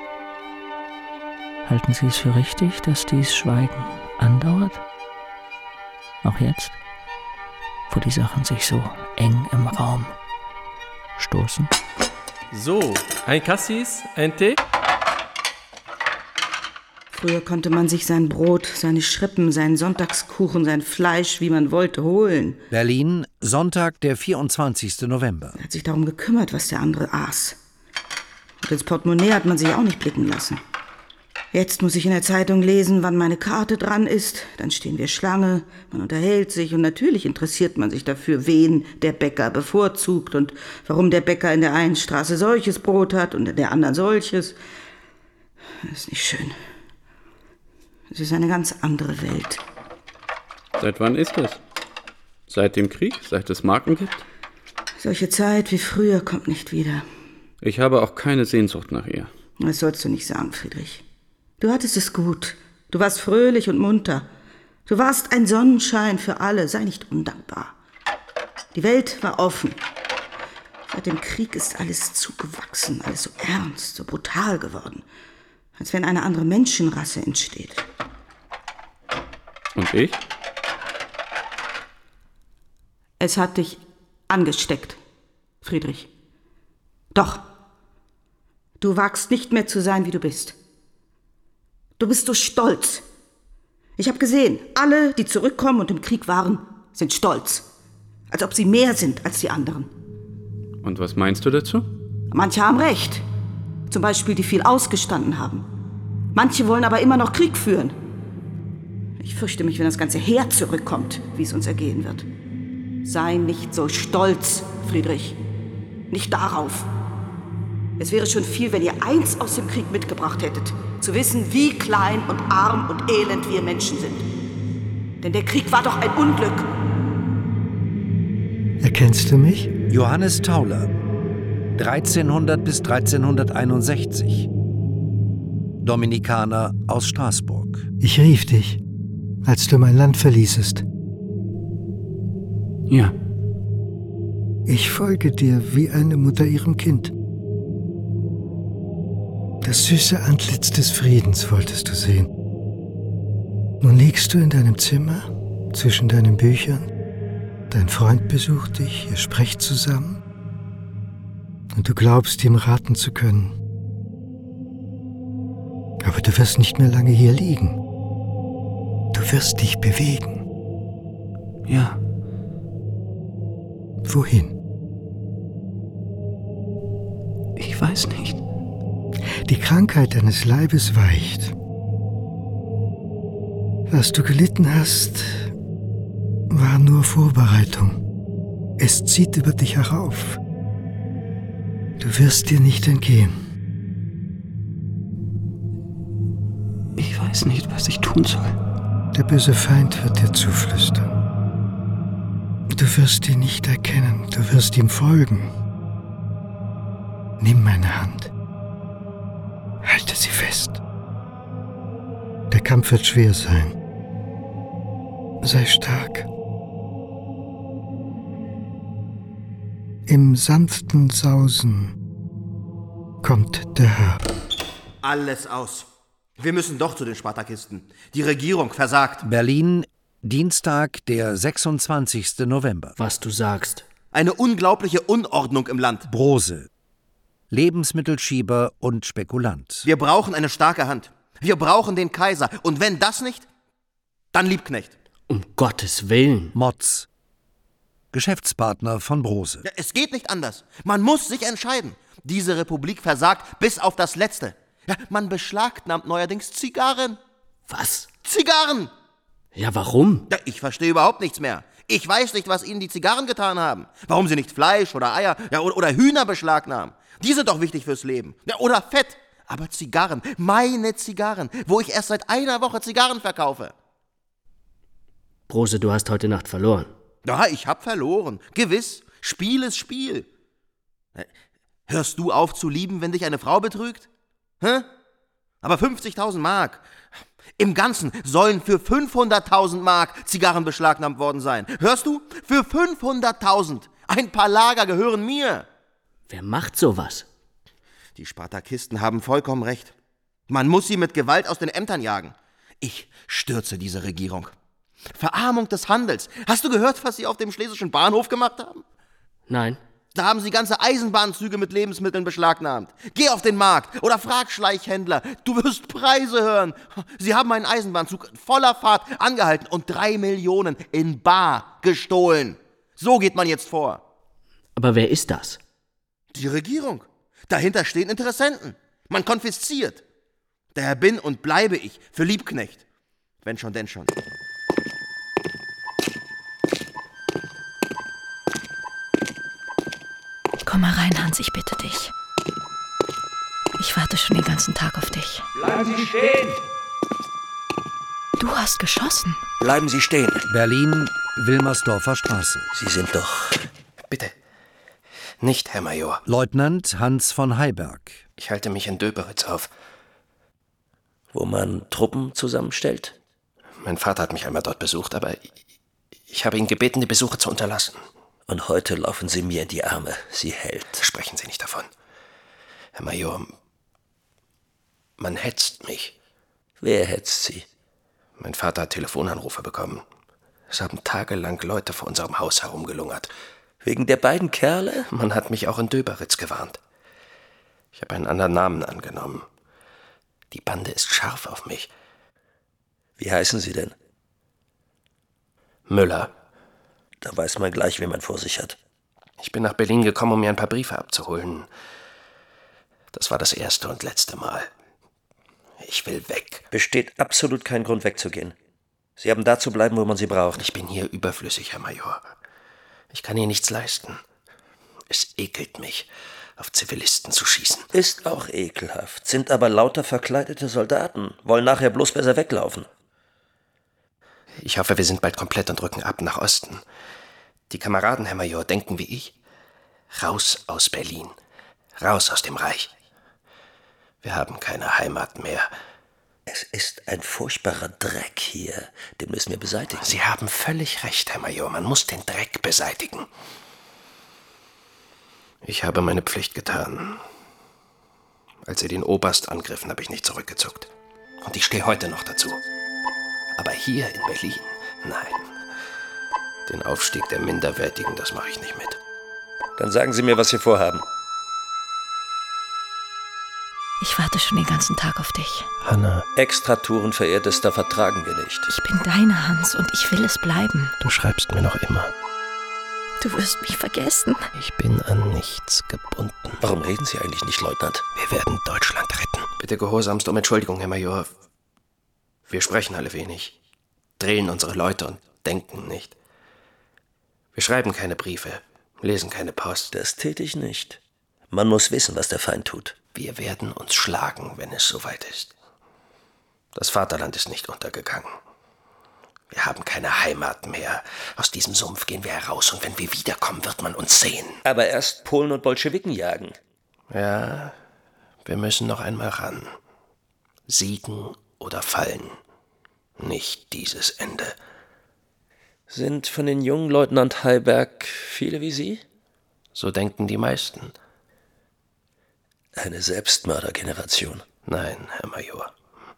Halten Sie es für richtig, dass dies Schweigen andauert? Auch jetzt, wo die Sachen sich so eng im Raum stoßen? So, ein Cassis, ein Tee? Früher konnte man sich sein Brot, seine Schrippen, seinen Sonntagskuchen, sein Fleisch, wie man wollte, holen. Berlin, Sonntag, der vierundzwanzigsten November. Er hat sich darum gekümmert, was der andere aß. Und ins Portemonnaie hat man sich auch nicht blicken lassen. Jetzt muss ich in der Zeitung lesen, wann meine Karte dran ist. Dann stehen wir Schlange, man unterhält sich und natürlich interessiert man sich dafür, wen der Bäcker bevorzugt und warum der Bäcker in der einen Straße solches Brot hat und in der anderen solches. Das ist nicht schön. Es ist eine ganz andere Welt. Seit wann ist das? Seit dem Krieg? Seit es Marken gibt? Solche Zeit wie früher kommt nicht wieder. Ich habe auch keine Sehnsucht nach ihr. Das sollst du nicht sagen, Friedrich. Du hattest es gut. Du warst fröhlich und munter. Du warst ein Sonnenschein für alle. Sei nicht undankbar. Die Welt war offen. Seit dem Krieg ist alles zugewachsen, alles so ernst, so brutal geworden. Als wenn eine andere Menschenrasse entsteht. Und ich? Es hat dich angesteckt, Friedrich. Doch. Du wagst nicht mehr zu sein, wie du bist. Du bist so stolz. Ich habe gesehen, alle, die zurückkommen und im Krieg waren, sind stolz. Als ob sie mehr sind als die anderen. Und was meinst du dazu? Manche haben recht. Zum Beispiel, die viel ausgestanden haben. Manche wollen aber immer noch Krieg führen. Ich fürchte mich, wenn das ganze Heer zurückkommt, wie es uns ergehen wird. Sei nicht so stolz, Friedrich. Nicht darauf. Es wäre schon viel, wenn ihr eins aus dem Krieg mitgebracht hättet. Zu wissen, wie klein und arm und elend wir Menschen sind. Denn der Krieg war doch ein Unglück. Erkennst du mich? Johannes Tauler, dreizehnhundert bis dreizehnhunderteinundsechzig. Dominikaner aus Straßburg. Ich rief dich, als du mein Land verließest. Ja. Ich folge dir wie eine Mutter ihrem Kind. Das süße Antlitz des Friedens wolltest du sehen. Nun liegst du in deinem Zimmer, zwischen deinen Büchern. Dein Freund besucht dich, ihr sprecht zusammen. Und du glaubst, ihm raten zu können. Aber du wirst nicht mehr lange hier liegen. Du wirst dich bewegen. Ja. Wohin? Ich weiß nicht. Die Krankheit deines Leibes weicht. Was du gelitten hast, war nur Vorbereitung. Es zieht über dich herauf. Du wirst dir nicht entgehen. Ich weiß nicht, was ich tun soll. Der böse Feind wird dir zuflüstern. Du wirst ihn nicht erkennen, du wirst ihm folgen. Nimm meine Hand. Halte sie fest. Der Kampf wird schwer sein. Sei stark. Im sanften Sausen kommt der Herr. Alles aus. Wir müssen doch zu den Spartakisten. Die Regierung versagt. Berlin, Dienstag, der sechsundzwanzigsten November. Was du sagst. Eine unglaubliche Unordnung im Land. Brose. Lebensmittelschieber und Spekulant. Wir brauchen eine starke Hand. Wir brauchen den Kaiser. Und wenn das nicht, dann Liebknecht. Um Gottes Willen. Motz. Geschäftspartner von Brose. Ja, es geht nicht anders. Man muss sich entscheiden. Diese Republik versagt bis auf das Letzte. Ja, man beschlagnahmt neuerdings Zigarren. Was? Zigarren! Ja, warum? Ja, ich verstehe überhaupt nichts mehr. Ich weiß nicht, was ihnen die Zigarren getan haben. Warum sie nicht Fleisch oder Eier ja, oder, oder Hühner beschlagnahmen. Die sind doch wichtig fürs Leben. Ja, oder Fett. Aber Zigarren, meine Zigarren, wo ich erst seit einer Woche Zigarren verkaufe. Brose, du hast heute Nacht verloren. Ja, ich hab verloren. Gewiss. Spiel ist Spiel. Hörst du auf zu lieben, wenn dich eine Frau betrügt? Hä? Aber fünfzigtausend Mark. Im Ganzen sollen für fünfhunderttausend Mark Zigarren beschlagnahmt worden sein. Hörst du? Für fünfhunderttausend. Ein paar Lager gehören mir. Wer macht sowas? Die Spartakisten haben vollkommen recht. Man muss sie mit Gewalt aus den Ämtern jagen. Ich stürze diese Regierung. Verarmung des Handels. Hast du gehört, was sie auf dem Schlesischen Bahnhof gemacht haben? Nein. Da haben sie ganze Eisenbahnzüge mit Lebensmitteln beschlagnahmt. Geh auf den Markt oder frag Schleichhändler. Du wirst Preise hören. Sie haben einen Eisenbahnzug voller Fahrt angehalten und drei Millionen in bar gestohlen. So geht man jetzt vor. Aber wer ist das? Die Regierung. Dahinter stehen Interessenten. Man konfisziert. Daher bin und bleibe ich für Liebknecht. Wenn schon, denn schon. Komm mal rein, Hans, ich bitte dich. Ich warte schon den ganzen Tag auf dich. Bleiben Sie stehen! Du hast geschossen. Bleiben Sie stehen. Berlin, Wilmersdorfer Straße. Sie sind doch... Bitte. Nicht, Herr Major. Leutnant Hans von Heiberg. Ich halte mich in Döberitz auf. Wo man Truppen zusammenstellt? Mein Vater hat mich einmal dort besucht, aber ich habe ihn gebeten, die Besuche zu unterlassen. Und heute laufen Sie mir in die Arme. Sie hält. Sprechen Sie nicht davon. Herr Major, man hetzt mich. Wer hetzt Sie? Mein Vater hat Telefonanrufe bekommen. Es haben tagelang Leute vor unserem Haus herumgelungert. Wegen der beiden Kerle? Man hat mich auch in Döberitz gewarnt. Ich habe einen anderen Namen angenommen. Die Bande ist scharf auf mich. Wie heißen Sie denn? Müller. Da weiß man gleich, wen man vor sich hat. Ich bin nach Berlin gekommen, um mir ein paar Briefe abzuholen. Das war das erste und letzte Mal. Ich will weg. Besteht absolut kein Grund, wegzugehen. Sie haben da zu bleiben, wo man Sie braucht. Ich bin hier überflüssig, Herr Major. Ich kann hier nichts leisten. Es ekelt mich, auf Zivilisten zu schießen. Ist auch ekelhaft, sind aber lauter verkleidete Soldaten, wollen nachher bloß besser weglaufen. Ich hoffe, wir sind bald komplett und rücken ab nach Osten. Die Kameraden, Herr Major, denken wie ich. Raus aus Berlin. Raus aus dem Reich. Wir haben keine Heimat mehr. Es ist ein furchtbarer Dreck hier. Den müssen wir beseitigen. Sie haben völlig recht, Herr Major. Man muss den Dreck beseitigen. Ich habe meine Pflicht getan. Als sie den Oberst angriffen, habe ich nicht zurückgezuckt. Und ich stehe heute noch dazu. Aber hier in Berlin, nein. Den Aufstieg der Minderwertigen, das mache ich nicht mit. Dann sagen Sie mir, was Sie vorhaben. Ich warte schon den ganzen Tag auf dich. Hanna, Extratouren, Verehrtester, vertragen wir nicht. Ich bin deine Hans und ich will es bleiben. Du schreibst mir noch immer. Du wirst mich vergessen. Ich bin an nichts gebunden. Warum reden Sie eigentlich nicht, Leutnant? Wir werden Deutschland retten. Bitte gehorsamst um Entschuldigung, Herr Major. Wir sprechen alle wenig, drillen unsere Leute und denken nicht. Wir schreiben keine Briefe, lesen keine Post. Das täte ich nicht. Man muss wissen, was der Feind tut. Wir werden uns schlagen, wenn es soweit ist. Das Vaterland ist nicht untergegangen. Wir haben keine Heimat mehr. Aus diesem Sumpf gehen wir heraus und wenn wir wiederkommen, wird man uns sehen. Aber erst Polen und Bolschewiken jagen. Ja, wir müssen noch einmal ran. Siegen oder fallen. Nicht dieses Ende. Sind von den jungen Leutnant Heiberg viele wie Sie? So denken die meisten. Eine Selbstmördergeneration. Nein, Herr Major.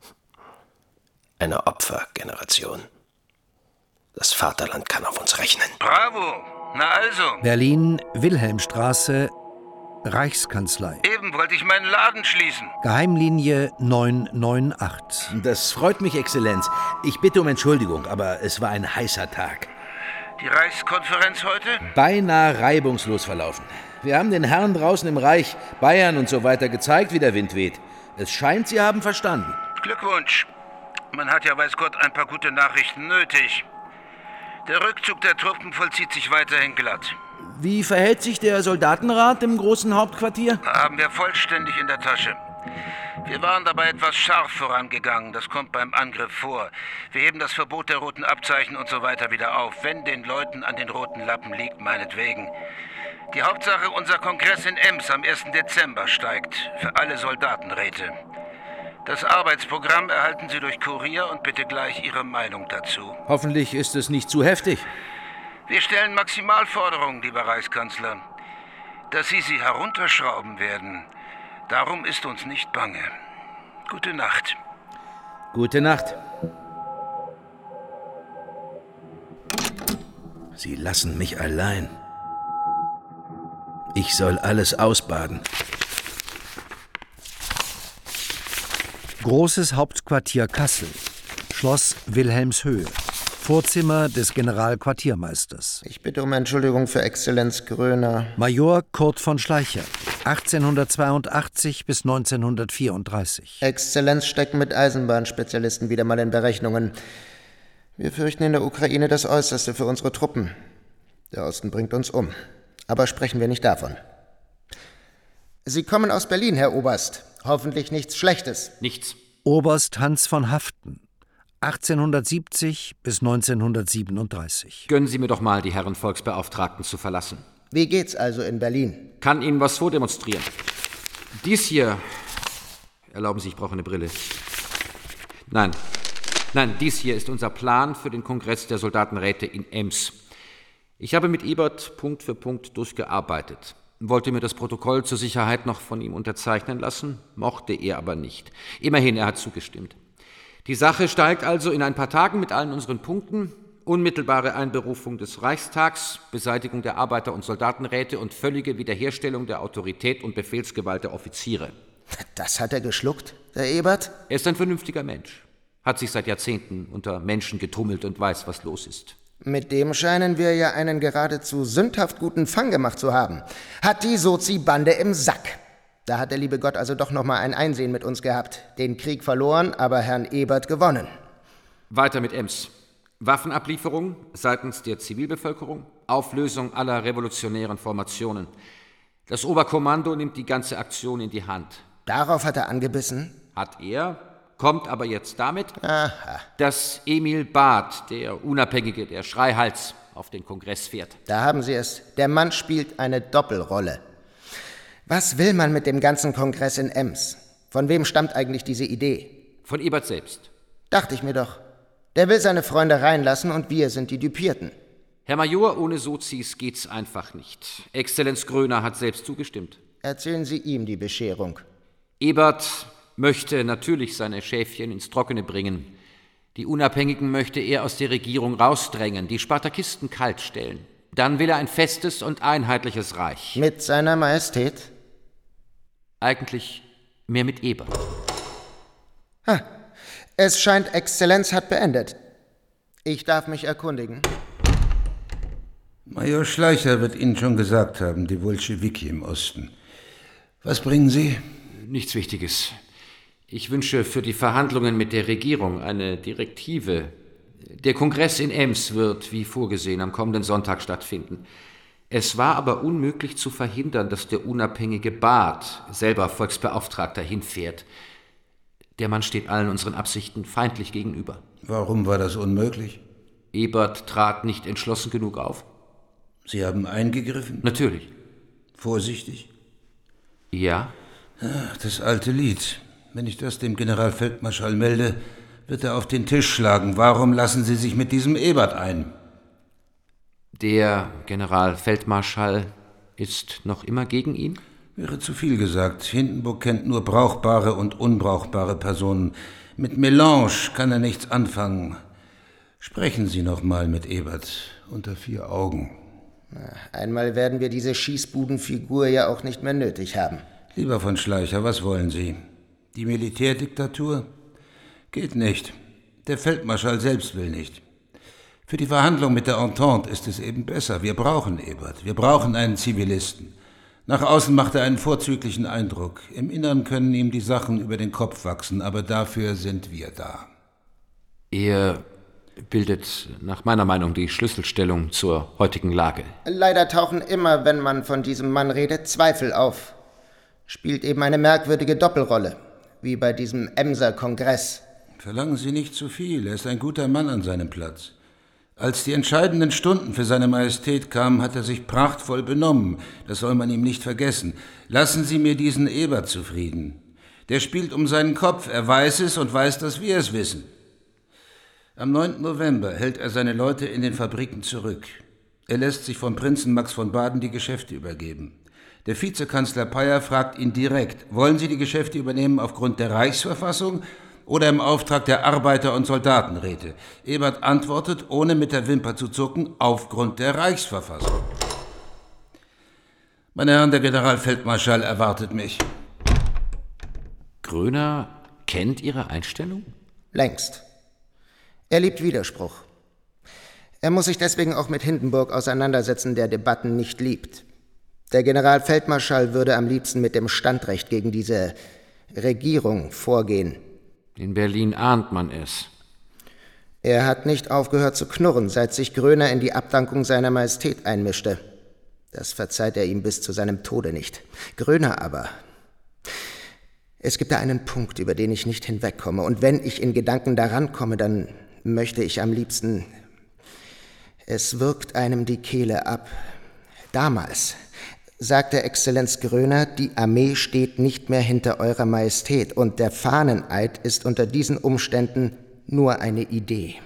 Eine Opfergeneration. Das Vaterland kann auf uns rechnen. Bravo! Na also. Berlin, Wilhelmstraße, Reichskanzlei. Eben wollte ich meinen Laden schließen. Geheimlinie neun neun acht. Das freut mich, Exzellenz. Ich bitte um Entschuldigung, aber es war ein heißer Tag. Die Reichskonferenz heute? Beinahe reibungslos verlaufen. Wir haben den Herren draußen im Reich, Bayern und so weiter gezeigt, wie der Wind weht. Es scheint, sie haben verstanden. Glückwunsch. Man hat ja, weiß Gott, ein paar gute Nachrichten nötig. Der Rückzug der Truppen vollzieht sich weiterhin glatt. Wie verhält sich der Soldatenrat im großen Hauptquartier? Haben wir vollständig in der Tasche. Wir waren dabei etwas scharf vorangegangen. Das kommt beim Angriff vor. Wir heben das Verbot der roten Abzeichen und so weiter wieder auf. Wenn den Leuten an den roten Lappen liegt, meinetwegen. Die Hauptsache, unser Kongress in Ems am ersten Dezember steigt. Für alle Soldatenräte. Das Arbeitsprogramm erhalten Sie durch Kurier und bitte gleich Ihre Meinung dazu. Hoffentlich ist es nicht zu heftig. Wir stellen Maximalforderungen, lieber Reichskanzler. Dass Sie sie herunterschrauben werden, darum ist uns nicht bange. Gute Nacht. Gute Nacht. Sie lassen mich allein. Ich soll alles ausbaden. Großes Hauptquartier Kassel. Schloss Wilhelmshöhe. Vorzimmer des Generalquartiermeisters. Ich bitte um Entschuldigung für Exzellenz Gröner. Major Kurt von Schleicher, achtzehnhundertzweiundachtzig bis neunzehnhundertvierunddreißig. Exzellenz steckt mit Eisenbahnspezialisten wieder mal in Berechnungen. Wir fürchten in der Ukraine das Äußerste für unsere Truppen. Der Osten bringt uns um. Aber sprechen wir nicht davon. Sie kommen aus Berlin, Herr Oberst. Hoffentlich nichts Schlechtes. Nichts. Oberst Hans von Haften, achtzehnhundertsiebzig bis neunzehnhundertsiebenunddreißig. Gönnen Sie mir doch mal, die Herren Volksbeauftragten zu verlassen. Wie geht's also in Berlin? Kann Ihnen was vordemonstrieren. Dies hier... Erlauben Sie, ich brauche eine Brille. Nein, nein, dies hier ist unser Plan für den Kongress der Soldatenräte in Ems. Ich habe mit Ebert Punkt für Punkt durchgearbeitet. Wollte mir das Protokoll zur Sicherheit noch von ihm unterzeichnen lassen, mochte er aber nicht. Immerhin, er hat zugestimmt. Die Sache steigt also in ein paar Tagen mit allen unseren Punkten. Unmittelbare Einberufung des Reichstags, Beseitigung der Arbeiter- und Soldatenräte und völlige Wiederherstellung der Autorität und Befehlsgewalt der Offiziere. Das hat er geschluckt, der Ebert? Er ist ein vernünftiger Mensch, hat sich seit Jahrzehnten unter Menschen getummelt und weiß, was los ist. Mit dem scheinen wir ja einen geradezu sündhaft guten Fang gemacht zu haben. Hat die Sozi-Bande im Sack. Da hat der liebe Gott also doch noch mal ein Einsehen mit uns gehabt. Den Krieg verloren, aber Herrn Ebert gewonnen. Weiter mit Ems. Waffenablieferung seitens der Zivilbevölkerung, Auflösung aller revolutionären Formationen. Das Oberkommando nimmt die ganze Aktion in die Hand. Darauf hat er angebissen? Hat er, kommt aber jetzt damit, Aha. dass Emil Barth, der Unabhängige, der Schreihals, auf den Kongress fährt. Da haben Sie es. Der Mann spielt eine Doppelrolle. Was will man mit dem ganzen Kongress in Ems? Von wem stammt eigentlich diese Idee? Von Ebert selbst. Dachte ich mir doch. Der will seine Freunde reinlassen und wir sind die Düpierten. Herr Major, ohne Sozis geht's einfach nicht. Exzellenz Gröner hat selbst zugestimmt. Erzählen Sie ihm die Bescherung. Ebert möchte natürlich seine Schäfchen ins Trockene bringen. Die Unabhängigen möchte er aus der Regierung rausdrängen, die Spartakisten kaltstellen. Dann will er ein festes und einheitliches Reich. Mit seiner Majestät? Eigentlich mehr mit Ebert. Ha. Es scheint, Exzellenz hat beendet. Ich darf mich erkundigen. Major Schleicher wird Ihnen schon gesagt haben, die Bolschewiki im Osten. Was bringen Sie? Nichts Wichtiges. Ich wünsche für die Verhandlungen mit der Regierung eine Direktive. Der Kongress in Ems wird, wie vorgesehen, am kommenden Sonntag stattfinden. Es war aber unmöglich zu verhindern, dass der unabhängige Barth, selber Volksbeauftragter, hinfährt. Der Mann steht allen unseren Absichten feindlich gegenüber. Warum war das unmöglich? Ebert trat nicht entschlossen genug auf? Sie haben eingegriffen? Natürlich. Vorsichtig? Ja. Ach, das alte Lied. Wenn ich das dem Generalfeldmarschall melde, wird er auf den Tisch schlagen. Warum lassen Sie sich mit diesem Ebert ein? Der Generalfeldmarschall ist noch immer gegen ihn? Wäre zu viel gesagt. Hindenburg kennt nur brauchbare und unbrauchbare Personen. Mit Melange kann er nichts anfangen. Sprechen Sie noch mal mit Ebert unter vier Augen. Einmal werden wir diese Schießbudenfigur ja auch nicht mehr nötig haben. Lieber von Schleicher, was wollen Sie? Die Militärdiktatur? Geht nicht. Der Feldmarschall selbst will nicht. Für die Verhandlung mit der Entente ist es eben besser. Wir brauchen Ebert. Wir brauchen einen Zivilisten. Nach außen macht er einen vorzüglichen Eindruck. Im Innern können ihm die Sachen über den Kopf wachsen, aber dafür sind wir da. Er bildet nach meiner Meinung die Schlüsselstellung zur heutigen Lage. Leider tauchen immer, wenn man von diesem Mann redet, Zweifel auf. Spielt eben eine merkwürdige Doppelrolle, wie bei diesem Emser Kongress. Verlangen Sie nicht zu viel, er ist ein guter Mann an seinem Platz. Als die entscheidenden Stunden für seine Majestät kamen, hat er sich prachtvoll benommen. Das soll man ihm nicht vergessen. Lassen Sie mir diesen Ebert zufrieden. Der spielt um seinen Kopf, er weiß es und weiß, dass wir es wissen. Am neunten November hält er seine Leute in den Fabriken zurück. Er lässt sich vom Prinzen Max von Baden die Geschäfte übergeben. Der Vizekanzler Peyer fragt ihn direkt, wollen Sie die Geschäfte übernehmen aufgrund der Reichsverfassung oder im Auftrag der Arbeiter- und Soldatenräte? Ebert antwortet, ohne mit der Wimper zu zucken, aufgrund der Reichsverfassung. Meine Herren, der Generalfeldmarschall erwartet mich. Gröner kennt Ihre Einstellung? Längst. Er liebt Widerspruch. Er muss sich deswegen auch mit Hindenburg auseinandersetzen, der Debatten nicht liebt. Der Generalfeldmarschall würde am liebsten mit dem Standrecht gegen diese Regierung vorgehen. In Berlin ahnt man es. Er hat nicht aufgehört zu knurren, seit sich Gröner in die Abdankung seiner Majestät einmischte. Das verzeiht er ihm bis zu seinem Tode nicht. Gröner aber... Es gibt da einen Punkt, über den ich nicht hinwegkomme. Und wenn ich in Gedanken daran komme, dann möchte ich am liebsten... Es wirkt einem die Kehle ab. Damals sagte Exzellenz Gröner, die Armee steht nicht mehr hinter Eurer Majestät und der Fahneneid ist unter diesen Umständen nur eine Idee.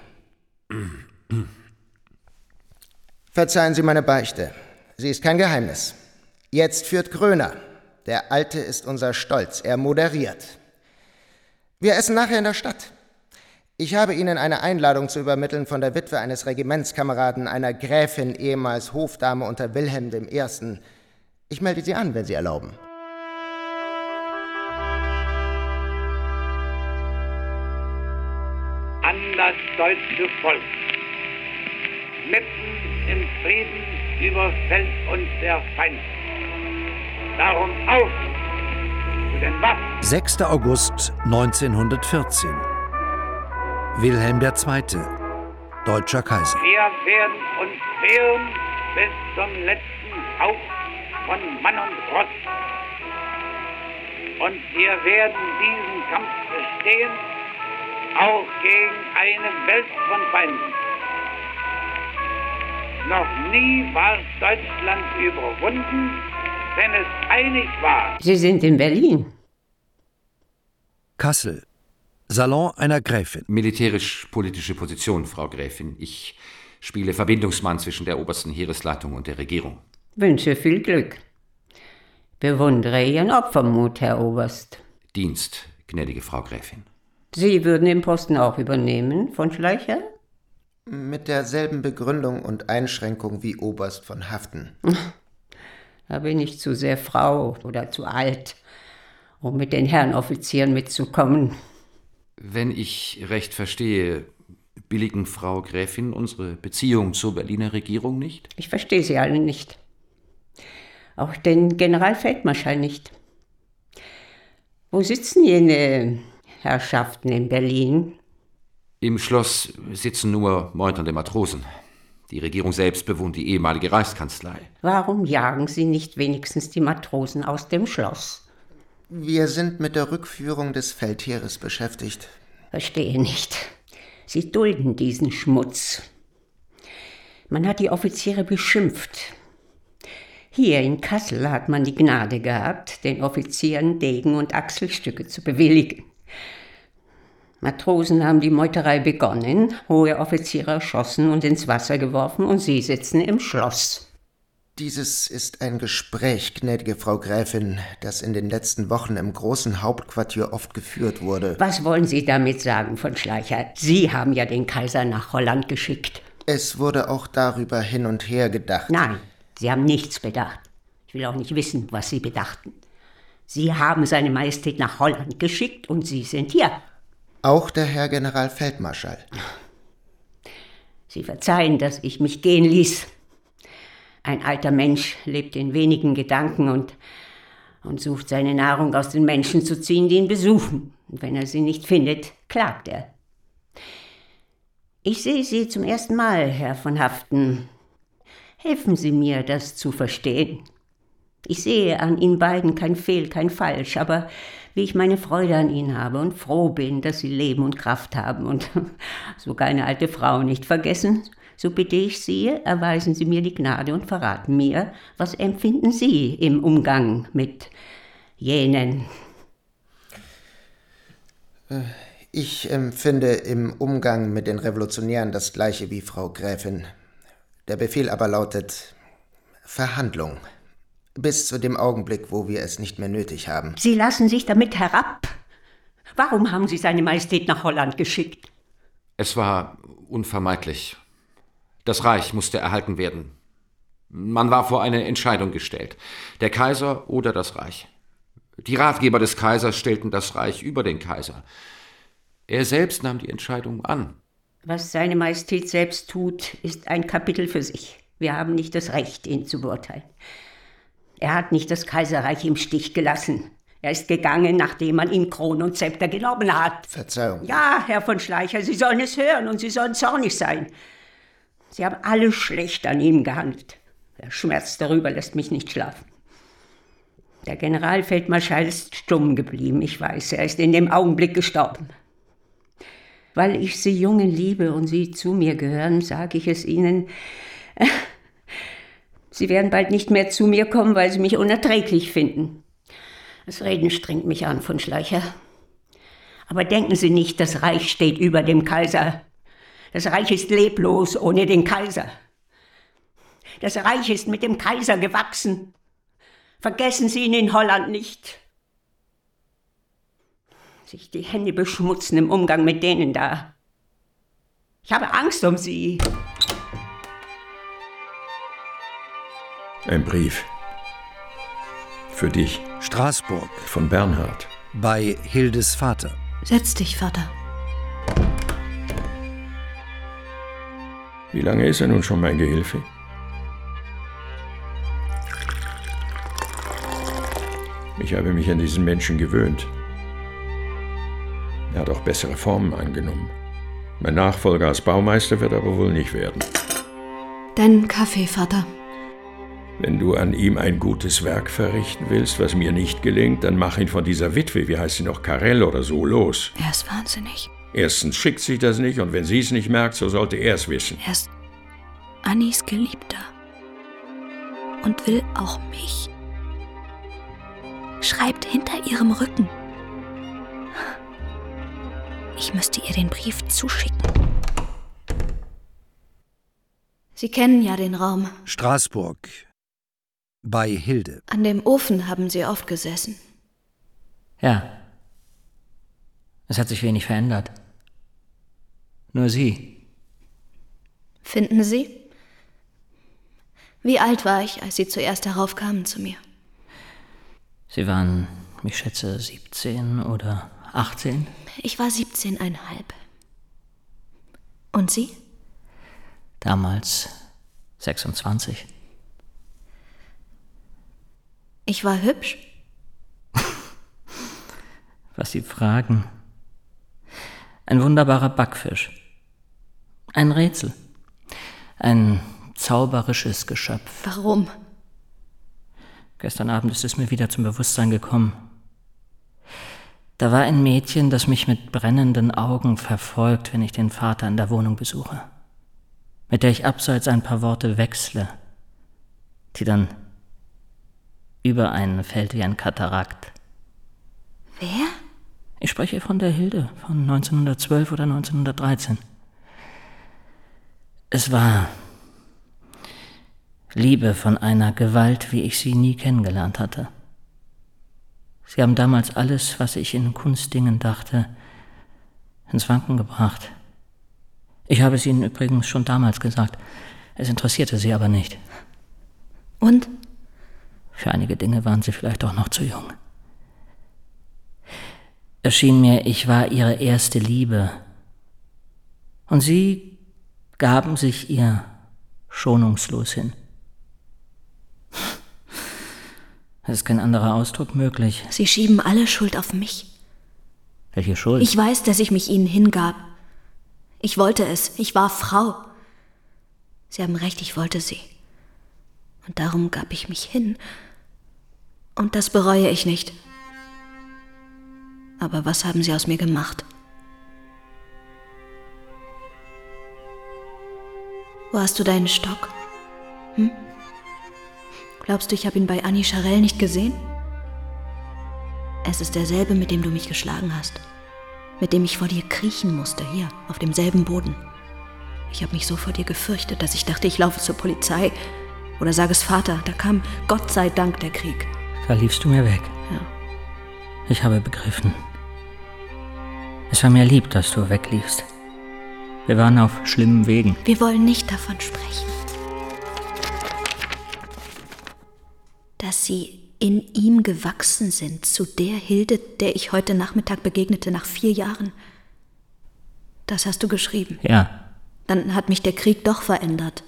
Verzeihen Sie meine Beichte. Sie ist kein Geheimnis. Jetzt führt Gröner. Der Alte ist unser Stolz. Er moderiert. Wir essen nachher in der Stadt. Ich habe Ihnen eine Einladung zu übermitteln von der Witwe eines Regimentskameraden, einer Gräfin, ehemals Hofdame unter Wilhelm der Erste. Ich melde Sie an, wenn Sie erlauben. An das deutsche Volk. Mitten im Frieden überfällt uns der Feind. Darum auf zu den Waffen. sechster August neunzehnhundertvierzehn. Wilhelm der Zweite., deutscher Kaiser. Wir werden uns wehren bis zum letzten Hauch von Mann und Ross. Und wir werden diesen Kampf bestehen, auch gegen eine Welt von Feinden. Noch nie war Deutschland überwunden, wenn es einig war. Sie sind in Berlin. Kassel. Salon einer Gräfin. Militärisch-politische Position, Frau Gräfin. Ich spiele Verbindungsmann zwischen der obersten Heeresleitung und der Regierung. Wünsche viel Glück. Bewundere Ihren Opfermut, Herr Oberst. Dienst, gnädige Frau Gräfin. Sie würden den Posten auch übernehmen, von Schleicher? Mit derselben Begründung und Einschränkung wie Oberst von Haften. Da bin ich zu sehr Frau oder zu alt, um mit den Herren Offizieren mitzukommen. Wenn ich recht verstehe, billigen Frau Gräfin unsere Beziehung zur Berliner Regierung nicht? Ich verstehe sie alle nicht. Auch den Generalfeldmarschall nicht. Wo sitzen jene Herrschaften in Berlin? Im Schloss sitzen nur meuternde Matrosen. Die Regierung selbst bewohnt die ehemalige Reichskanzlei. Warum jagen Sie nicht wenigstens die Matrosen aus dem Schloss? Wir sind mit der Rückführung des Feldheeres beschäftigt. Verstehe nicht. Sie dulden diesen Schmutz. Man hat die Offiziere beschimpft. Hier in Kassel hat man die Gnade gehabt, den Offizieren Degen und Achselstücke zu bewilligen. Matrosen haben die Meuterei begonnen, hohe Offiziere erschossen und ins Wasser geworfen, und sie sitzen im Schloss. Dieses ist ein Gespräch, gnädige Frau Gräfin, das in den letzten Wochen im großen Hauptquartier oft geführt wurde. Was wollen Sie damit sagen, von Schleicher? Sie haben ja den Kaiser nach Holland geschickt. Es wurde auch darüber hin und her gedacht. Nein, Sie haben nichts bedacht. Ich will auch nicht wissen, was Sie bedachten. Sie haben seine Majestät nach Holland geschickt und Sie sind hier. Auch der Herr Generalfeldmarschall. Sie verzeihen, dass ich mich gehen ließ. Ein alter Mensch lebt in wenigen Gedanken und, und sucht seine Nahrung aus den Menschen zu ziehen, die ihn besuchen. Und wenn er sie nicht findet, klagt er. Ich sehe Sie zum ersten Mal, Herr von Haften. Helfen Sie mir, das zu verstehen. Ich sehe an Ihnen beiden kein Fehl, kein Falsch, aber wie ich meine Freude an Ihnen habe und froh bin, dass Sie Leben und Kraft haben und sogar eine alte Frau nicht vergessen, so bitte ich Sie, erweisen Sie mir die Gnade und verraten mir, was empfinden Sie im Umgang mit jenen? Ich empfinde im Umgang mit den Revolutionären das Gleiche wie Frau Gräfin. Der Befehl aber lautet Verhandlung. Bis zu dem Augenblick, wo wir es nicht mehr nötig haben. Sie lassen sich damit herab. Warum haben Sie seine Majestät nach Holland geschickt? Es war unvermeidlich. Das Reich musste erhalten werden. Man war vor eine Entscheidung gestellt. Der Kaiser oder das Reich. Die Ratgeber des Kaisers stellten das Reich über den Kaiser. Er selbst nahm die Entscheidung an. Was seine Majestät selbst tut, ist ein Kapitel für sich. Wir haben nicht das Recht, ihn zu beurteilen. Er hat nicht das Kaiserreich im Stich gelassen. Er ist gegangen, nachdem man ihm Krone und Zepter genommen hat. Verzeihung. Ja, Herr von Schleicher, Sie sollen es hören und Sie sollen zornig sein. Sie haben alle schlecht an ihm gehandelt. Der Schmerz darüber lässt mich nicht schlafen. Der Generalfeldmarschall ist stumm geblieben, ich weiß. Er ist in dem Augenblick gestorben. Weil ich Sie Jungen liebe und Sie zu mir gehören, sage ich es Ihnen. Äh, Sie werden bald nicht mehr zu mir kommen, weil Sie mich unerträglich finden. Das Reden strengt mich an, von Schleicher. Aber denken Sie nicht, das Reich steht über dem Kaiser. Das Reich ist leblos ohne den Kaiser. Das Reich ist mit dem Kaiser gewachsen. Vergessen Sie ihn in Holland nicht. Sich die Hände beschmutzen im Umgang mit denen da. Ich habe Angst um Sie. Ein Brief. Für dich. Straßburg. Von Bernhard. Bei Hildes Vater. Setz dich, Vater. Wie lange ist er nun schon mein Gehilfe? Ich habe mich an diesen Menschen gewöhnt. Er hat auch bessere Formen angenommen. Mein Nachfolger als Baumeister wird aber wohl nicht werden. Dein Kaffee, Vater. Wenn du an ihm ein gutes Werk verrichten willst, was mir nicht gelingt, dann mach ihn von dieser Witwe, wie heißt sie noch, Karell oder so, los. Er ist wahnsinnig. Erstens schickt sich das nicht, und wenn sie es nicht merkt, so sollte er es wissen. Er ist Annis Geliebter und will auch mich. Schreibt hinter ihrem Rücken. Ich müsste ihr den Brief zuschicken. Sie kennen ja den Raum. Straßburg. Bei Hilde. An dem Ofen haben Sie oft gesessen. Ja. Es hat sich wenig verändert. Nur Sie. Finden Sie? Wie alt war ich, als Sie zuerst heraufkamen zu mir? Sie waren, ich schätze, siebzehn oder achtzehn? Ich war siebzehneinhalb. Und Sie? Damals sechsundzwanzig. Ich war hübsch? Was Sie fragen. Ein wunderbarer Backfisch. Ein Rätsel. Ein zauberisches Geschöpf. Warum? Gestern Abend ist es mir wieder zum Bewusstsein gekommen. Da war ein Mädchen, das mich mit brennenden Augen verfolgt, wenn ich den Vater in der Wohnung besuche. mit der ich abseits ein paar Worte wechsle, die dann über einen fällt wie ein Katarakt. Wer? Ich spreche von der Hilde von neunzehnhundertzwölf oder neunzehnhundertdreizehn. Es war Liebe von einer Gewalt, wie ich sie nie kennengelernt hatte. Sie haben damals alles, was ich in Kunstdingen dachte, ins Wanken gebracht. Ich habe es Ihnen übrigens schon damals gesagt. Es interessierte Sie aber nicht. Und? Für einige Dinge waren Sie vielleicht auch noch zu jung. Es schien mir, ich war Ihre erste Liebe. Und Sie gaben sich ihr schonungslos hin. Es ist kein anderer Ausdruck möglich. Sie schieben alle Schuld auf mich. Welche Schuld? Ich weiß, dass ich mich Ihnen hingab. Ich wollte es. Ich war Frau. Sie haben recht, ich wollte Sie. Und darum gab ich mich hin. Und das bereue ich nicht. Aber was haben Sie aus mir gemacht? Wo hast du deinen Stock? Hm? Glaubst du, ich habe ihn bei Annie Charell nicht gesehen? Es ist derselbe, mit dem du mich geschlagen hast. Mit dem ich vor dir kriechen musste, hier, auf demselben Boden. Ich habe mich so vor dir gefürchtet, dass ich dachte, ich laufe zur Polizei oder sage es Vater. Da kam Gott sei Dank der Krieg. Da liefst du mir weg. Ja. Ich habe begriffen. Es war mir lieb, dass du wegliefst. Wir waren auf schlimmen Wegen. Wir wollen nicht davon sprechen. Dass sie in ihm gewachsen sind, zu der Hilde, der ich heute Nachmittag begegnete, nach vier Jahren. Das hast du geschrieben. Ja. Dann hat mich der Krieg doch verändert.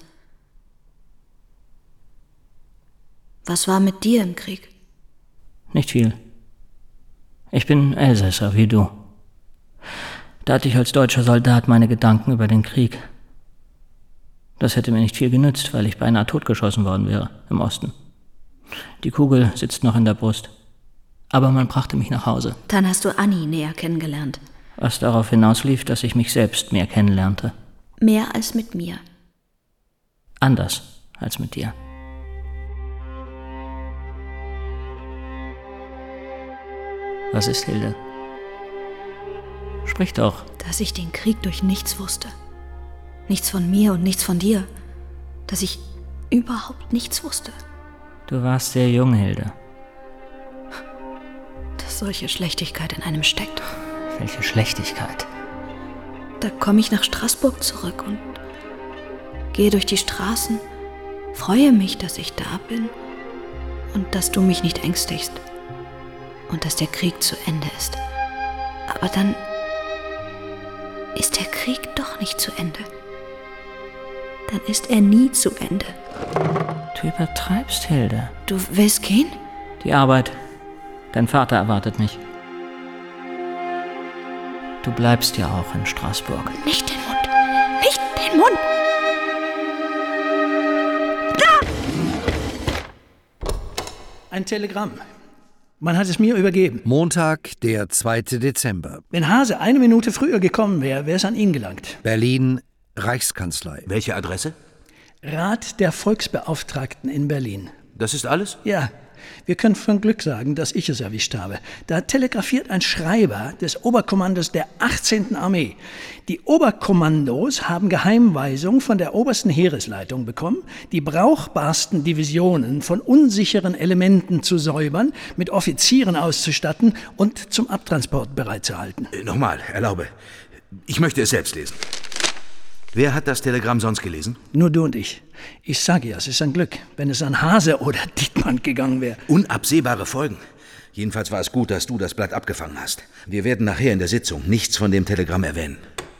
Was war mit dir im Krieg? Nicht viel. Ich bin Elsässer, wie du. Da hatte ich als deutscher Soldat meine Gedanken über den Krieg. Das hätte mir nicht viel genützt, weil ich beinahe totgeschossen worden wäre im Osten. Die Kugel sitzt noch in der Brust. Aber man brachte mich nach Hause. Dann hast du Annie näher kennengelernt. Was darauf hinauslief, dass ich mich selbst mehr kennenlernte. Mehr als mit mir. Anders als mit dir. Was ist, Hilde? Sprich doch. Dass ich den Krieg durch nichts wusste. Nichts von mir und nichts von dir. Dass ich überhaupt nichts wusste. Du warst sehr jung, Hilde. Dass solche Schlechtigkeit in einem steckt. Welche Schlechtigkeit? Da komme ich nach Straßburg zurück und gehe durch die Straßen, freue mich, dass ich da bin und dass du mich nicht ängstigst und dass der Krieg zu Ende ist. Aber dann ist der Krieg doch nicht zu Ende. Dann ist er nie zu Ende. Du übertreibst, Hilde. Du willst gehen? Die Arbeit. Dein Vater erwartet mich. Du bleibst ja auch in Straßburg. Nicht den Mund! Nicht den Mund! Da! Ein Telegramm. Man hat es mir übergeben. Montag, der zweite Dezember. Wenn Hase eine Minute früher gekommen wäre, wäre es an ihn gelangt. Berlin, Reichskanzlei. Welche Adresse? Rat der Volksbeauftragten in Berlin. Das ist alles? Ja. Wir können von Glück sagen, dass ich es erwischt habe. Da telegrafiert ein Schreiber des Oberkommandos der achtzehnten Armee. Die Oberkommandos haben Geheimweisung von der obersten Heeresleitung bekommen, die brauchbarsten Divisionen von unsicheren Elementen zu säubern, mit Offizieren auszustatten und zum Abtransport bereitzuhalten. Äh, nochmal, erlaube. Ich möchte es selbst lesen. Wer hat das Telegramm sonst gelesen? Nur du und ich. Ich sage ja, es ist ein Glück, wenn es an Hase oder Dietmann gegangen wäre. Unabsehbare Folgen. Jedenfalls war es gut, dass du das Blatt abgefangen hast. Wir werden nachher in der Sitzung nichts von dem Telegramm erwähnen.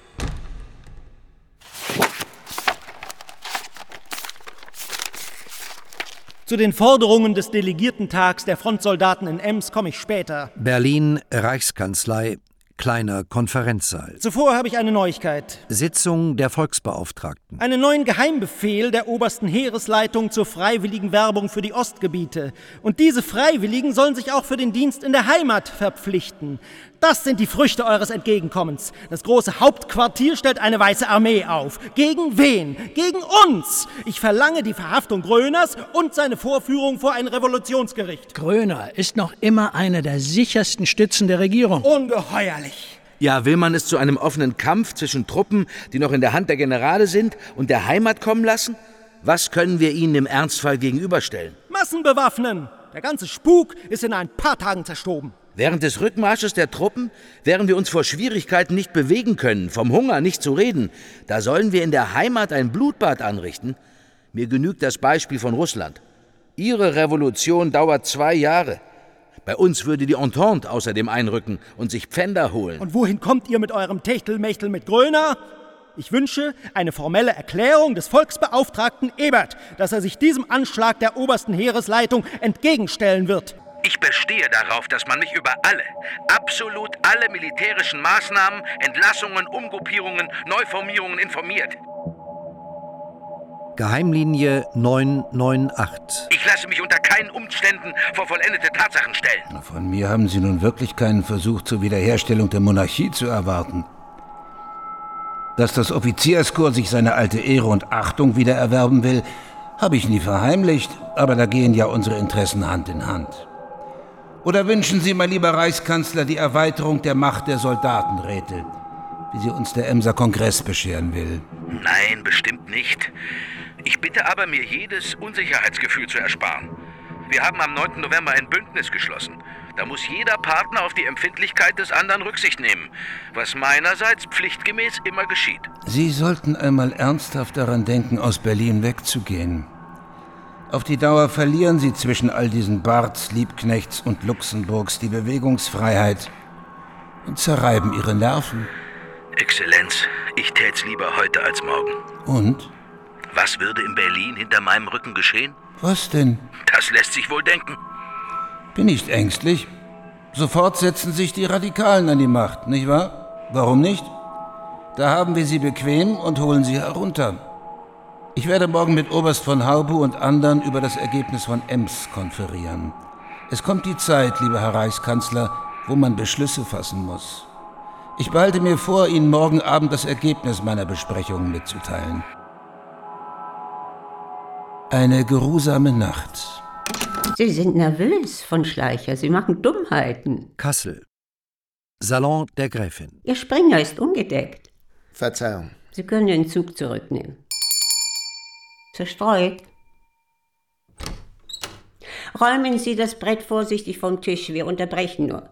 Zu den Forderungen des Delegiertentags der Frontsoldaten in Ems komme ich später. Berlin, Reichskanzlei, kleiner Konferenzsaal. Zuvor habe ich eine Neuigkeit. Sitzung der Volksbeauftragten. Einen neuen Geheimbefehl der obersten Heeresleitung zur freiwilligen Werbung für die Ostgebiete. Und diese Freiwilligen sollen sich auch für den Dienst in der Heimat verpflichten. Das sind die Früchte eures Entgegenkommens. Das große Hauptquartier stellt eine weiße Armee auf. Gegen wen? Gegen uns! Ich verlange die Verhaftung Gröners und seine Vorführung vor ein Revolutionsgericht. Gröner ist noch immer eine der sichersten Stützen der Regierung. Ungeheuerlich! Ja, will man es zu einem offenen Kampf zwischen Truppen, die noch in der Hand der Generale sind, und der Heimat kommen lassen? Was können wir ihnen im Ernstfall gegenüberstellen? Massen bewaffnen! Der ganze Spuk ist in ein paar Tagen zerstoben. Während des Rückmarsches der Truppen, während wir uns vor Schwierigkeiten nicht bewegen können, vom Hunger nicht zu reden, da sollen wir in der Heimat ein Blutbad anrichten? Mir genügt das Beispiel von Russland. Ihre Revolution dauert zwei Jahre. Bei uns würde die Entente außerdem einrücken und sich Pfänder holen. Und wohin kommt ihr mit eurem Techtelmechtel mit Gröner? Ich wünsche eine formelle Erklärung des Volksbeauftragten Ebert, dass er sich diesem Anschlag der obersten Heeresleitung entgegenstellen wird. Ich bestehe darauf, dass man mich über alle, absolut alle militärischen Maßnahmen, Entlassungen, Umgruppierungen, Neuformierungen informiert. Geheimlinie neun neun acht. Ich lasse mich unter keinen Umständen vor vollendete Tatsachen stellen. Von mir haben Sie nun wirklich keinen Versuch zur Wiederherstellung der Monarchie zu erwarten. Dass das Offizierskorps sich seine alte Ehre und Achtung wiedererwerben will, habe ich nie verheimlicht, aber da gehen ja unsere Interessen Hand in Hand. Oder wünschen Sie, mein lieber Reichskanzler, die Erweiterung der Macht der Soldatenräte, wie sie uns der Emser Kongress bescheren will? Nein, bestimmt nicht. Ich bitte aber, mir jedes Unsicherheitsgefühl zu ersparen. Wir haben am neunten November ein Bündnis geschlossen. Da muss jeder Partner auf die Empfindlichkeit des anderen Rücksicht nehmen, was meinerseits pflichtgemäß immer geschieht. Sie sollten einmal ernsthaft daran denken, aus Berlin wegzugehen. Auf die Dauer verlieren Sie zwischen all diesen Barths, Liebknechts und Luxemburgs die Bewegungsfreiheit und zerreiben Ihre Nerven. Exzellenz, ich tät's lieber heute als morgen. Und? Was würde in Berlin hinter meinem Rücken geschehen? Was denn? Das lässt sich wohl denken. Bin nicht ängstlich. Sofort setzen sich die Radikalen an die Macht, nicht wahr? Warum nicht? Da haben wir sie bequem und holen sie herunter. Ich werde morgen mit Oberst von Haubu und anderen über das Ergebnis von Ems konferieren. Es kommt die Zeit, lieber Herr Reichskanzler, wo man Beschlüsse fassen muss. Ich behalte mir vor, Ihnen morgen Abend das Ergebnis meiner Besprechungen mitzuteilen. Eine geruhsame Nacht. Sie sind nervös, von Schleicher. Sie machen Dummheiten. Kassel. Salon der Gräfin. Ihr Springer ist ungedeckt. Verzeihung. Sie können den Zug zurücknehmen. Zerstreut. Räumen Sie das Brett vorsichtig vom Tisch, wir unterbrechen nur.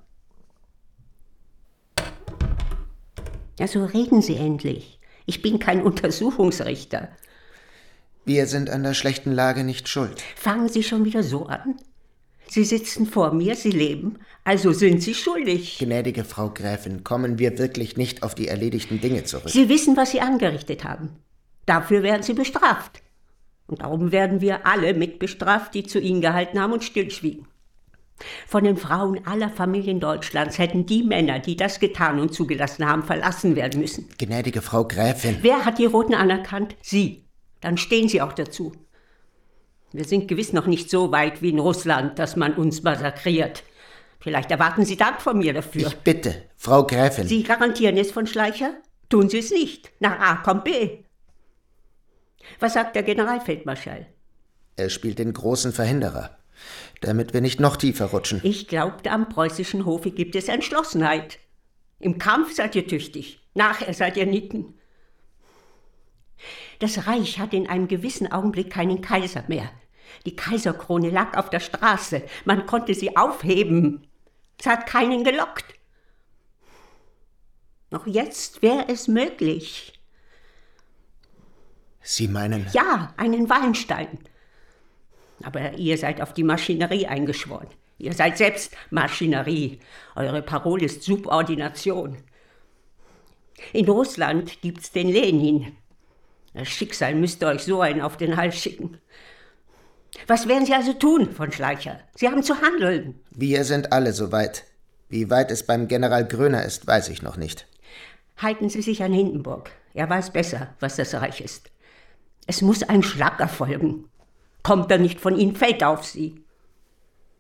Ja, so reden Sie endlich. Ich bin kein Untersuchungsrichter. Wir sind an der schlechten Lage nicht schuld. Fangen Sie schon wieder so an? Sie sitzen vor mir, Sie leben, also sind Sie schuldig. Gnädige Frau Gräfin, kommen wir wirklich nicht auf die erledigten Dinge zurück? Sie wissen, was Sie angerichtet haben. Dafür werden Sie bestraft. Und darum werden wir alle mit bestraft, die zu Ihnen gehalten haben und stillschwiegen. Von den Frauen aller Familien Deutschlands hätten die Männer, die das getan und zugelassen haben, verlassen werden müssen. Gnädige Frau Gräfin. Wer hat die Roten anerkannt? Sie. Dann stehen Sie auch dazu. Wir sind gewiss noch nicht so weit wie in Russland, dass man uns massakriert. Vielleicht erwarten Sie Dank von mir dafür. Ich bitte, Frau Gräfin. Sie garantieren es, von Schleicher? Tun Sie es nicht. Nach A kommt B. Was sagt der Generalfeldmarschall? Er spielt den großen Verhinderer, damit wir nicht noch tiefer rutschen. Ich glaubte, am preußischen Hofe gibt es Entschlossenheit. Im Kampf seid ihr tüchtig, nachher seid ihr Nieten. Das Reich hat in einem gewissen Augenblick keinen Kaiser mehr. Die Kaiserkrone lag auf der Straße. Man konnte sie aufheben. Es hat keinen gelockt. Noch jetzt wäre es möglich. Sie meinen? Ja, einen Wallenstein. Aber ihr seid auf die Maschinerie eingeschworen. Ihr seid selbst Maschinerie. Eure Parole ist Subordination. In Russland gibt's den Lenin. Das Schicksal müsste euch so einen auf den Hals schicken. Was werden Sie also tun, von Schleicher? Sie haben zu handeln. Wir sind alle so weit. Wie weit es beim General Gröner ist, weiß ich noch nicht. Halten Sie sich an Hindenburg. Er weiß besser, was das Reich ist. Es muss ein Schlag erfolgen. Kommt er nicht von Ihnen, fällt auf Sie.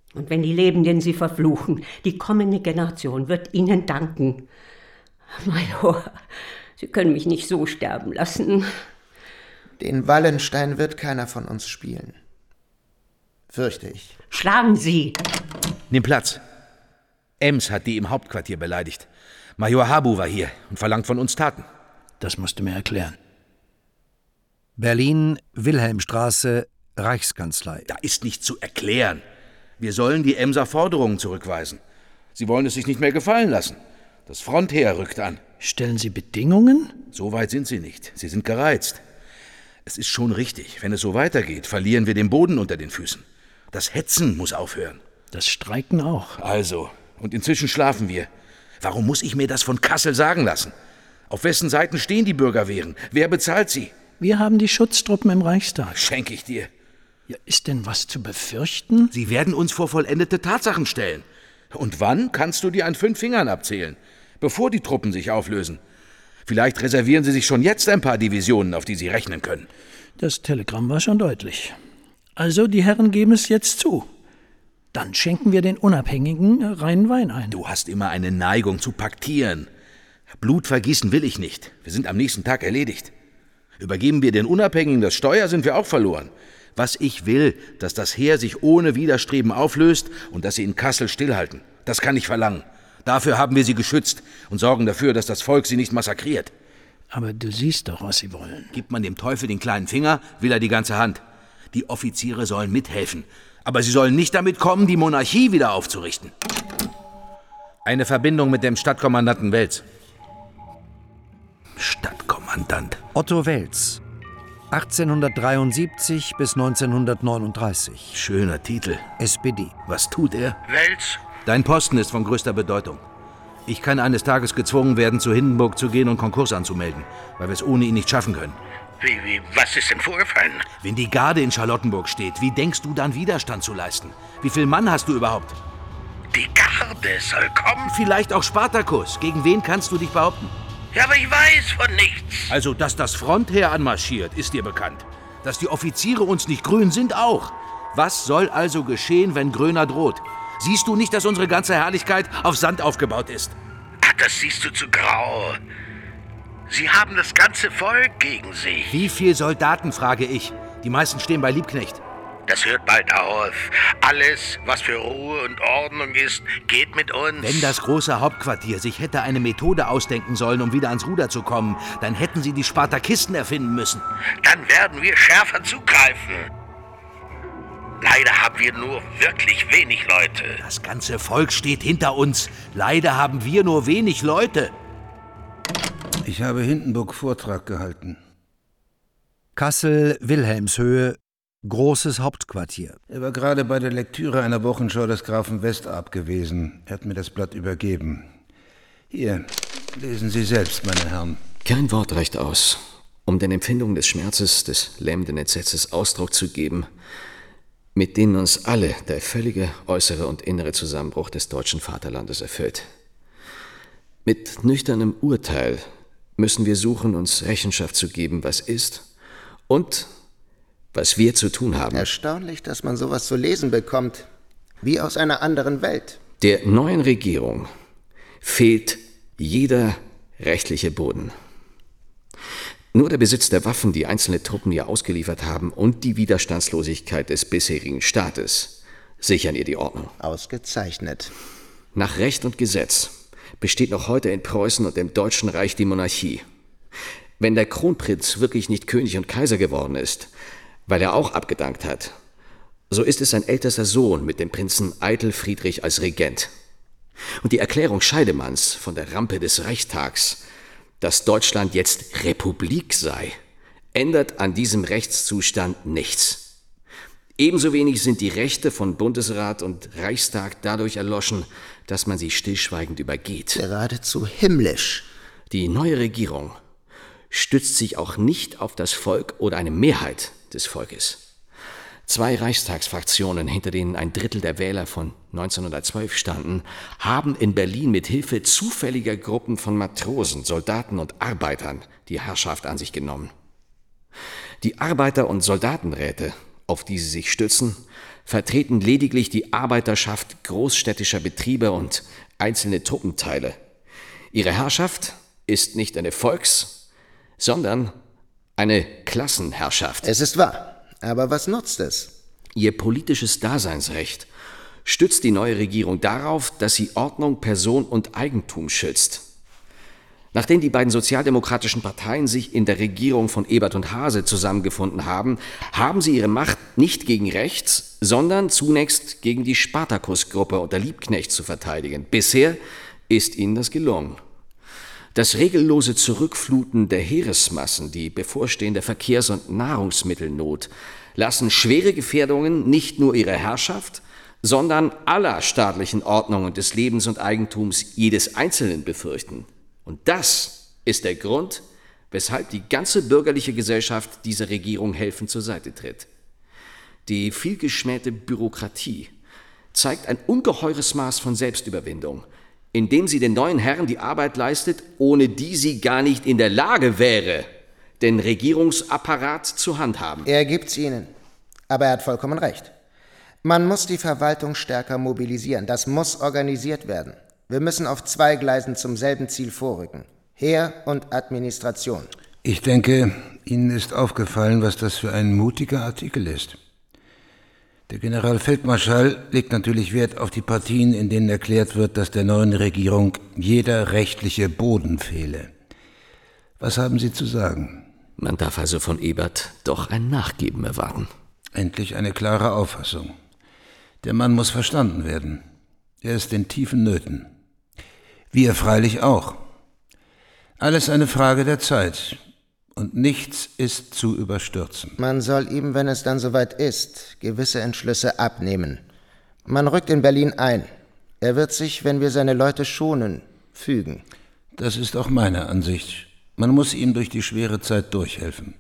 Und wenn die Lebenden sie verfluchen, die kommende Generation wird ihnen danken. Major, Sie können mich nicht so sterben lassen. Den Wallenstein wird keiner von uns spielen. Fürchte ich. Schlagen Sie! Nimm Platz. Ems hat die im Hauptquartier beleidigt. Major Habu war hier und verlangt von uns Taten. Das musst du mir erklären. Berlin, Wilhelmstraße, Reichskanzlei. Da ist nichts zu erklären. Wir sollen die Emser Forderungen zurückweisen. Sie wollen es sich nicht mehr gefallen lassen. Das Frontheer rückt an. Stellen Sie Bedingungen? So weit sind sie nicht. Sie sind gereizt. Es ist schon richtig. Wenn es so weitergeht, verlieren wir den Boden unter den Füßen. Das Hetzen muss aufhören. Das Streiken auch. Also, und inzwischen schlafen wir. Warum muss ich mir das von Kassel sagen lassen? Auf wessen Seiten stehen die Bürgerwehren? Wer bezahlt sie? Wir haben die Schutztruppen im Reichstag. Schenke ich dir. Ja, ist denn was zu befürchten? Sie werden uns vor vollendete Tatsachen stellen. Und wann kannst du dir an fünf Fingern abzählen? Bevor die Truppen sich auflösen. Vielleicht reservieren sie sich schon jetzt ein paar Divisionen, auf die sie rechnen können. Das Telegramm war schon deutlich. Also, die Herren geben es jetzt zu. Dann schenken wir den Unabhängigen reinen Wein ein. Du hast immer eine Neigung zu paktieren. Blut vergießen will ich nicht. Wir sind am nächsten Tag erledigt. Übergeben wir den Unabhängigen das Steuer, sind wir auch verloren. Was ich will, dass das Heer sich ohne Widerstreben auflöst und dass sie in Kassel stillhalten. Das kann ich verlangen. Dafür haben wir sie geschützt und sorgen dafür, dass das Volk sie nicht massakriert. Aber du siehst doch, was sie wollen. Gibt man dem Teufel den kleinen Finger, will er die ganze Hand. Die Offiziere sollen mithelfen. Aber sie sollen nicht damit kommen, die Monarchie wieder aufzurichten. Eine Verbindung mit dem Stadtkommandanten Welz. Stadtkommandant. Otto Welz, achtzehnhundertdreiundsiebzig bis neunzehnhundertneununddreißig. Schöner Titel. S P D. Was tut er? Welz? Dein Posten ist von größter Bedeutung. Ich kann eines Tages gezwungen werden, zu Hindenburg zu gehen und Konkurs anzumelden, weil wir es ohne ihn nicht schaffen können. Wie, wie, was ist denn vorgefallen? Wenn die Garde in Charlottenburg steht, wie denkst du dann Widerstand zu leisten? Wie viel Mann hast du überhaupt? Die Garde soll kommen? Vielleicht auch Spartakus. Gegen wen kannst du dich behaupten? Ja, aber ich weiß von nichts. Also, dass das Frontheer anmarschiert, ist dir bekannt. Dass die Offiziere uns nicht grün sind, auch. Was soll also geschehen, wenn Gröner droht? Siehst du nicht, dass unsere ganze Herrlichkeit auf Sand aufgebaut ist? Ach, das siehst du zu grau. Sie haben das ganze Volk gegen sich. Wie viel Soldaten, frage ich. Die meisten stehen bei Liebknecht. Das hört bald auf. Alles, was für Ruhe und Ordnung ist, geht mit uns. Wenn das große Hauptquartier sich hätte eine Methode ausdenken sollen, um wieder ans Ruder zu kommen, dann hätten sie die Spartakisten erfinden müssen. Dann werden wir schärfer zugreifen. Leider haben wir nur wirklich wenig Leute. Das ganze Volk steht hinter uns. Leider haben wir nur wenig Leute. Ich habe Hindenburg Vortrag gehalten. Kassel, Wilhelmshöhe, großes Hauptquartier. Er war gerade bei der Lektüre einer Wochenschau des Grafen Westarp gewesen. Er hat mir das Blatt übergeben. Hier, lesen Sie selbst, meine Herren. Kein Wort reicht aus, um den Empfindungen des Schmerzes, des lähmenden Entsetzes Ausdruck zu geben, mit denen uns alle der völlige äußere und innere Zusammenbruch des deutschen Vaterlandes erfüllt. Mit nüchternem Urteil müssen wir suchen, uns Rechenschaft zu geben, was ist und was wir zu tun haben. Erstaunlich, dass man sowas zu lesen bekommt, wie aus einer anderen Welt. Der neuen Regierung fehlt jeder rechtliche Boden. Nur der Besitz der Waffen, die einzelne Truppen ihr ausgeliefert haben, und die Widerstandslosigkeit des bisherigen Staates sichern ihr die Ordnung. Ausgezeichnet. Nach Recht und Gesetz besteht noch heute in Preußen und im Deutschen Reich die Monarchie. Wenn der Kronprinz wirklich nicht König und Kaiser geworden ist, weil er auch abgedankt hat, so ist es sein ältester Sohn mit dem Prinzen Eitel Friedrich als Regent. Und die Erklärung Scheidemanns von der Rampe des Reichstags, dass Deutschland jetzt Republik sei, ändert an diesem Rechtszustand nichts. Ebenso wenig sind die Rechte von Bundesrat und Reichstag dadurch erloschen, dass man sie stillschweigend übergeht. Geradezu himmlisch. Die neue Regierung stützt sich auch nicht auf das Volk oder eine Mehrheit des Volkes. Zwei Reichstagsfraktionen, hinter denen ein Drittel der Wähler von neunzehnhundertzwölf standen, haben in Berlin mit Hilfe zufälliger Gruppen von Matrosen, Soldaten und Arbeitern die Herrschaft an sich genommen. Die Arbeiter- und Soldatenräte auf die sie sich stützen, vertreten lediglich die Arbeiterschaft großstädtischer Betriebe und einzelne Truppenteile. Ihre Herrschaft ist nicht eine Volks-, sondern eine Klassenherrschaft. Es ist wahr, aber was nutzt es? Ihr politisches Daseinsrecht stützt die neue Regierung darauf, dass sie Ordnung, Person und Eigentum schützt. Nachdem die beiden sozialdemokratischen Parteien sich in der Regierung von Ebert und Haase zusammengefunden haben, haben sie ihre Macht nicht gegen rechts, sondern zunächst gegen die Spartakus-Gruppe unter Liebknecht zu verteidigen. Bisher ist ihnen das gelungen. Das regellose Zurückfluten der Heeresmassen, die bevorstehende Verkehrs- und Nahrungsmittelnot, lassen schwere Gefährdungen nicht nur ihrer Herrschaft, sondern aller staatlichen Ordnungen des Lebens und Eigentums jedes Einzelnen befürchten. Und das ist der Grund, weshalb die ganze bürgerliche Gesellschaft dieser Regierung helfend zur Seite tritt. Die vielgeschmähte Bürokratie zeigt ein ungeheures Maß von Selbstüberwindung, indem sie den neuen Herren die Arbeit leistet, ohne die sie gar nicht in der Lage wäre, den Regierungsapparat zu handhaben. Er gibt's ihnen, aber er hat vollkommen recht. Man muss die Verwaltung stärker mobilisieren, das muss organisiert werden. Wir müssen auf zwei Gleisen zum selben Ziel vorrücken. Heer und Administration. Ich denke, Ihnen ist aufgefallen, was das für ein mutiger Artikel ist. Der Generalfeldmarschall legt natürlich Wert auf die Partien, in denen erklärt wird, dass der neuen Regierung jeder rechtliche Boden fehle. Was haben Sie zu sagen? Man darf also von Ebert doch ein Nachgeben erwarten. Endlich eine klare Auffassung. Der Mann muss verstanden werden. Er ist in tiefen Nöten. Wir freilich auch. Alles eine Frage der Zeit. Und nichts ist zu überstürzen. Man soll ihm, wenn es dann soweit ist, gewisse Entschlüsse abnehmen. Man rückt in Berlin ein. Er wird sich, wenn wir seine Leute schonen, fügen. Das ist auch meine Ansicht. Man muss ihm durch die schwere Zeit durchhelfen.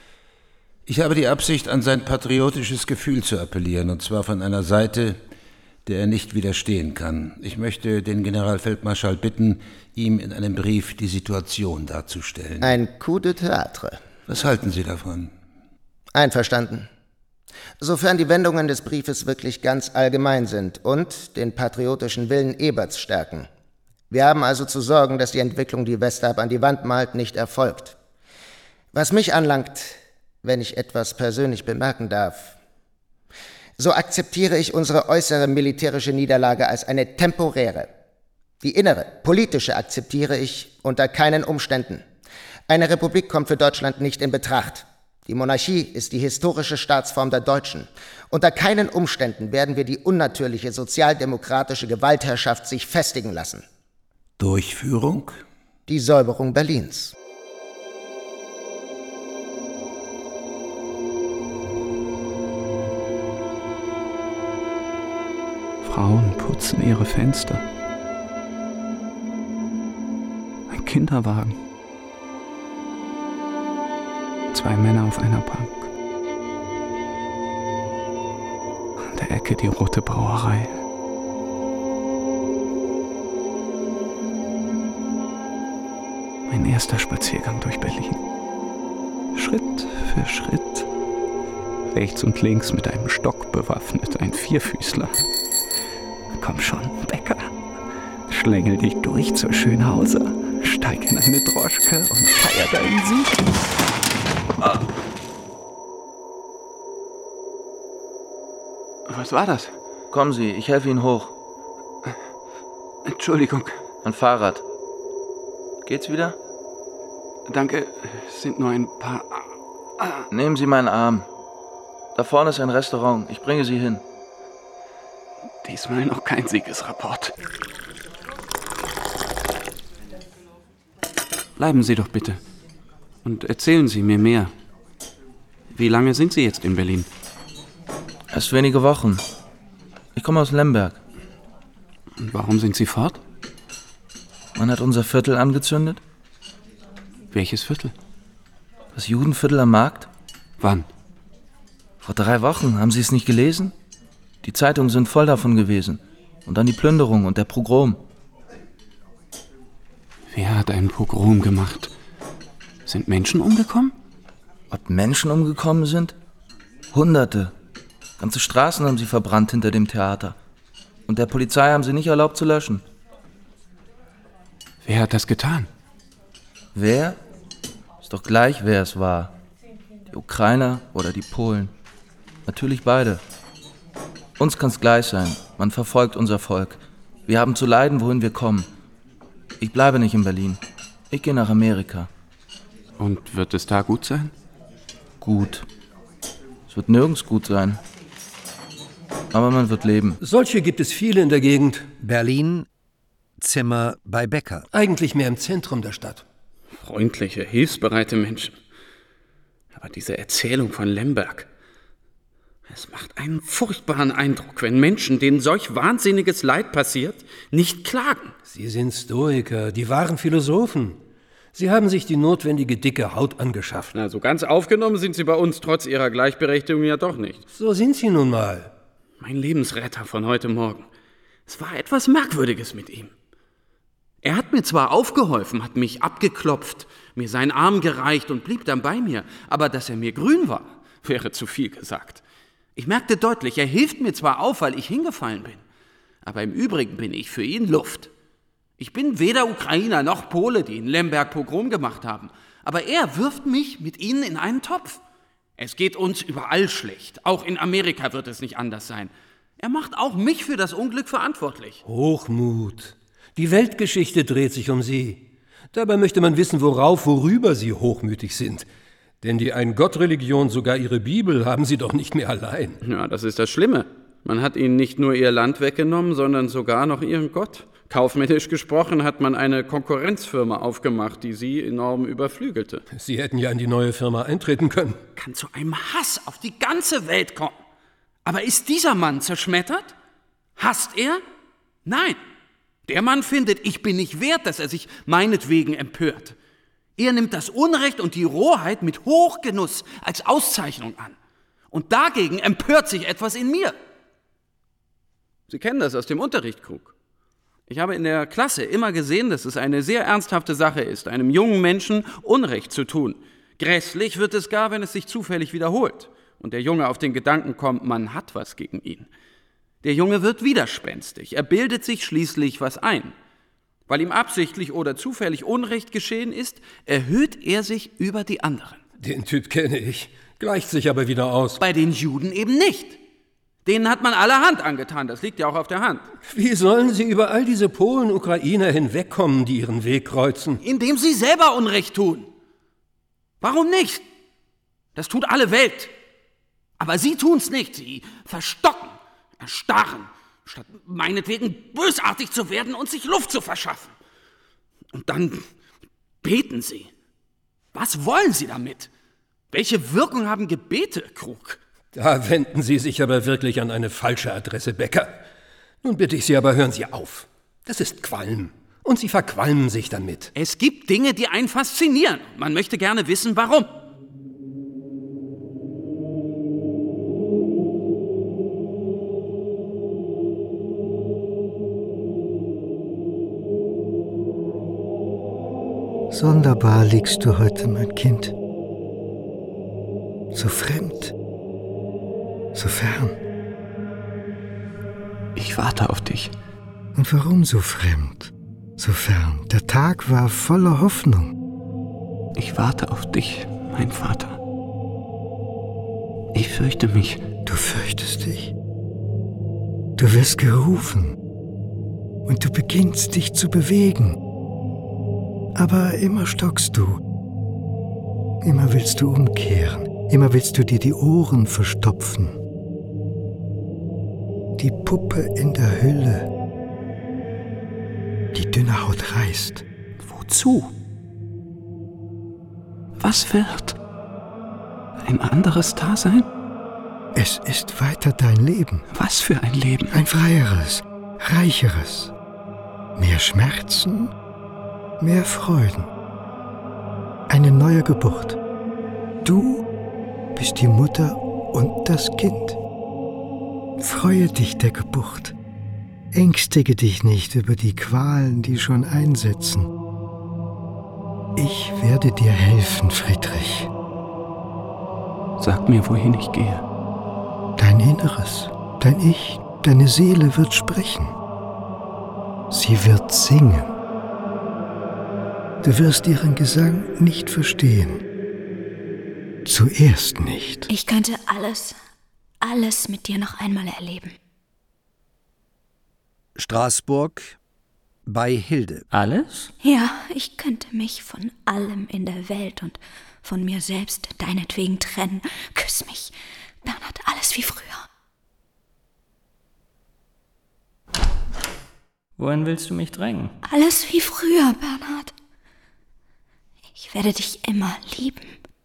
Ich habe die Absicht, an sein patriotisches Gefühl zu appellieren, und zwar von einer Seite, der er nicht widerstehen kann. Ich möchte den Generalfeldmarschall bitten, ihm in einem Brief die Situation darzustellen. Ein Coup de Théâtre. Was halten Sie davon? Einverstanden. Sofern die Wendungen des Briefes wirklich ganz allgemein sind und den patriotischen Willen Eberts stärken. Wir haben also zu sorgen, dass die Entwicklung, die Westarp an die Wand malt, nicht erfolgt. Was mich anlangt, wenn ich etwas persönlich bemerken darf, so akzeptiere ich unsere äußere militärische Niederlage als eine temporäre. Die innere, politische akzeptiere ich unter keinen Umständen. Eine Republik kommt für Deutschland nicht in Betracht. Die Monarchie ist die historische Staatsform der Deutschen. Unter keinen Umständen werden wir die unnatürliche sozialdemokratische Gewaltherrschaft sich festigen lassen. Durchführung? Die Säuberung Berlins. Frauen putzen ihre Fenster. Ein Kinderwagen. Zwei Männer auf einer Bank. An der Ecke die Rote Brauerei. Mein erster Spaziergang durch Berlin. Schritt für Schritt. Rechts und links mit einem Stock bewaffnet, ein Vierfüßler. Komm schon, Bäcker. Schlängel dich durch zur Schönhauser. Steig in eine Droschke und feier deinen Sieg. Ah. Was war das? Kommen Sie, ich helfe Ihnen hoch. Entschuldigung. Ein Fahrrad. Geht's wieder? Danke, es sind nur ein paar... Nehmen Sie meinen Arm. Da vorne ist ein Restaurant. Ich bringe Sie hin. Diesmal noch kein Siegesrapport. Bleiben Sie doch bitte. Und erzählen Sie mir mehr. Wie lange sind Sie jetzt in Berlin? Erst wenige Wochen. Ich komme aus Lemberg. Und warum sind Sie fort? Man hat unser Viertel angezündet. Welches Viertel? Das Judenviertel am Markt. Wann? Vor drei Wochen. Haben Sie es nicht gelesen? Die Zeitungen sind voll davon gewesen. Und dann die Plünderung und der Pogrom. Wer hat einen Pogrom gemacht? Sind Menschen umgekommen? Ob Menschen umgekommen sind? Hunderte. Ganze Straßen haben sie verbrannt hinter dem Theater. Und der Polizei haben sie nicht erlaubt zu löschen. Wer hat das getan? Wer? Ist doch gleich, wer es war. Die Ukrainer oder die Polen. Natürlich beide. Uns kann's gleich sein. Man verfolgt unser Volk. Wir haben zu leiden, wohin wir kommen. Ich bleibe nicht in Berlin. Ich gehe nach Amerika. Und wird es da gut sein? Gut. Es wird nirgends gut sein. Aber man wird leben. Solche gibt es viele in der Gegend. Berlin, Zimmer bei Becker. Eigentlich mehr im Zentrum der Stadt. Freundliche, hilfsbereite Menschen. Aber diese Erzählung von Lemberg, es macht einen furchtbaren Eindruck, wenn Menschen, denen solch wahnsinniges Leid passiert, nicht klagen. Sie sind Stoiker, die wahren Philosophen. Sie haben sich die notwendige dicke Haut angeschafft. Na, so ganz aufgenommen sind Sie bei uns trotz Ihrer Gleichberechtigung ja doch nicht. So sind Sie nun mal. Mein Lebensretter von heute Morgen. Es war etwas Merkwürdiges mit ihm. Er hat mir zwar aufgeholfen, hat mich abgeklopft, mir seinen Arm gereicht und blieb dann bei mir, aber dass er mir grün war, wäre zu viel gesagt. Ich merkte deutlich, er hilft mir zwar auf, weil ich hingefallen bin, aber im Übrigen bin ich für ihn Luft. Ich bin weder Ukrainer noch Pole, die in Lemberg Pogrom gemacht haben, aber er wirft mich mit ihnen in einen Topf. Es geht uns überall schlecht, auch in Amerika wird es nicht anders sein. Er macht auch mich für das Unglück verantwortlich. Hochmut. Die Weltgeschichte dreht sich um Sie. Dabei möchte man wissen, worauf, worüber Sie hochmütig sind. Denn die Ein-Gott-Religion, sogar Ihre Bibel, haben Sie doch nicht mehr allein. Ja, das ist das Schlimme. Man hat ihnen nicht nur ihr Land weggenommen, sondern sogar noch ihren Gott. Kaufmännisch gesprochen hat man eine Konkurrenzfirma aufgemacht, die sie enorm überflügelte. Sie hätten ja in die neue Firma eintreten können. Kann zu einem Hass auf die ganze Welt kommen. Aber ist dieser Mann zerschmettert? Hasst er? Nein. Der Mann findet, ich bin nicht wert, dass er sich meinetwegen empört. Er nimmt das Unrecht und die Rohheit mit Hochgenuss als Auszeichnung an. Und dagegen empört sich etwas in mir. Sie kennen das aus dem Unterricht, Krug. Ich habe in der Klasse immer gesehen, dass es eine sehr ernsthafte Sache ist, einem jungen Menschen Unrecht zu tun. Grässlich wird es gar, wenn es sich zufällig wiederholt und der Junge auf den Gedanken kommt, man hat was gegen ihn. Der Junge wird widerspenstig, er bildet sich schließlich was ein. Weil ihm absichtlich oder zufällig Unrecht geschehen ist, erhöht er sich über die anderen. Den Typ kenne ich, gleicht sich aber wieder aus. Bei den Juden eben nicht. Denen hat man allerhand angetan, das liegt ja auch auf der Hand. Wie sollen sie über all diese Polen, Ukrainer hinwegkommen, die ihren Weg kreuzen? Indem sie selber Unrecht tun. Warum nicht? Das tut alle Welt. Aber sie tun's nicht, sie verstocken, erstarren, statt meinetwegen bösartig zu werden und sich Luft zu verschaffen. Und dann beten sie. Was wollen sie damit? Welche Wirkung haben Gebete, Krug? Da wenden Sie sich aber wirklich an eine falsche Adresse, Becker. Nun bitte ich Sie aber, hören Sie auf. Das ist Qualm. Und Sie verqualmen sich damit. Es gibt Dinge, die einen faszinieren. Man möchte gerne wissen, warum. Sonderbar liegst du heute, mein Kind. So fremd. So fern. Ich warte auf dich. Und warum so fremd, so fern? Der Tag war voller Hoffnung. Ich warte auf dich, mein Vater. Ich fürchte mich. Du fürchtest dich. Du wirst gerufen. Und du beginnst dich zu bewegen. Aber immer stockst du. Immer willst du umkehren. Immer willst du dir die Ohren verstopfen. Die Puppe in der Hülle. Die dünne Haut reißt. Wozu? Was wird? Ein anderes Dasein? Es ist weiter dein Leben. Was für ein Leben? Ein freieres, reicheres. Mehr Schmerzen, mehr Freuden. Eine neue Geburt. Du bist die Mutter und das Kind. Freue dich der Geburt. Ängstige dich nicht über die Qualen, die schon einsetzen. Ich werde dir helfen, Friedrich. Sag mir, wohin ich gehe. Dein Inneres, dein Ich, deine Seele wird sprechen. Sie wird singen. Du wirst ihren Gesang nicht verstehen. Zuerst nicht. Ich könnte alles, alles mit dir noch einmal erleben. Straßburg bei Hilde. Alles? Ja, ich könnte mich von allem in der Welt und von mir selbst deinetwegen trennen. Küss mich, Bernhard, alles wie früher. Wohin willst du mich drängen? Alles wie früher, Bernhard. Ich werde dich immer lieben.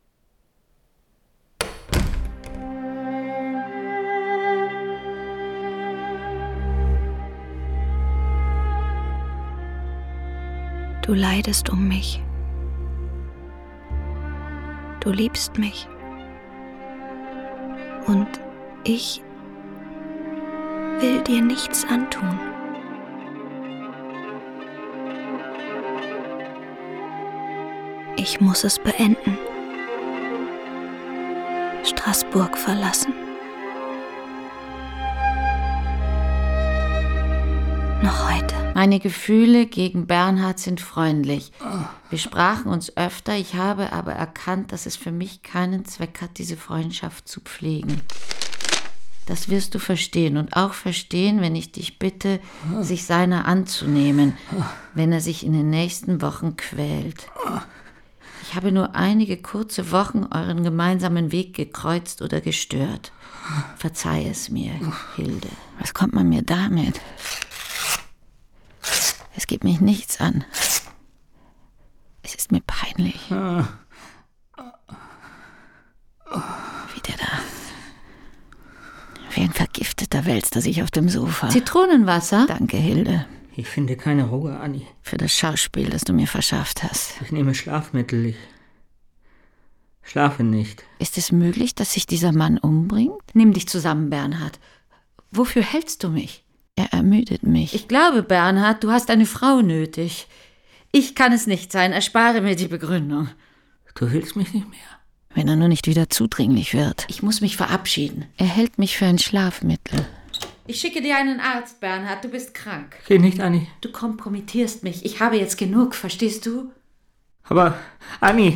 Du leidest um mich. Du liebst mich. Und ich will dir nichts antun. Ich muss es beenden. Straßburg verlassen. Noch heute. Meine Gefühle gegen Bernhard sind freundlich. Wir sprachen uns öfter, ich habe aber erkannt, dass es für mich keinen Zweck hat, diese Freundschaft zu pflegen. Das wirst du verstehen und auch verstehen, wenn ich dich bitte, sich seiner anzunehmen, wenn er sich in den nächsten Wochen quält. Ich habe nur einige kurze Wochen euren gemeinsamen Weg gekreuzt oder gestört. Verzeih es mir, Hilde. Was kommt man mir damit? Es geht mich nichts an. Es ist mir peinlich. Wie der da. Wie ein Vergifteter wälzt er sich auf dem Sofa. Zitronenwasser? Danke, Hilde. Ich finde keine Ruhe, Anni. Für das Schauspiel, das du mir verschafft hast. Ich nehme Schlafmittel. Ich schlafe nicht. Ist es möglich, dass sich dieser Mann umbringt? Nimm dich zusammen, Bernhard. Wofür hältst du mich? Er ermüdet mich. Ich glaube, Bernhard, du hast eine Frau nötig. Ich kann es nicht sein. Erspare mir die Begründung. Du willst mich nicht mehr? Wenn er nur nicht wieder zudringlich wird. Ich muss mich verabschieden. Er hält mich für ein Schlafmittel. Ich schicke dir einen Arzt, Bernhard. Du bist krank. Geh nicht, Anni. Du kompromittierst mich. Ich habe jetzt genug, verstehst du? Aber, Anni...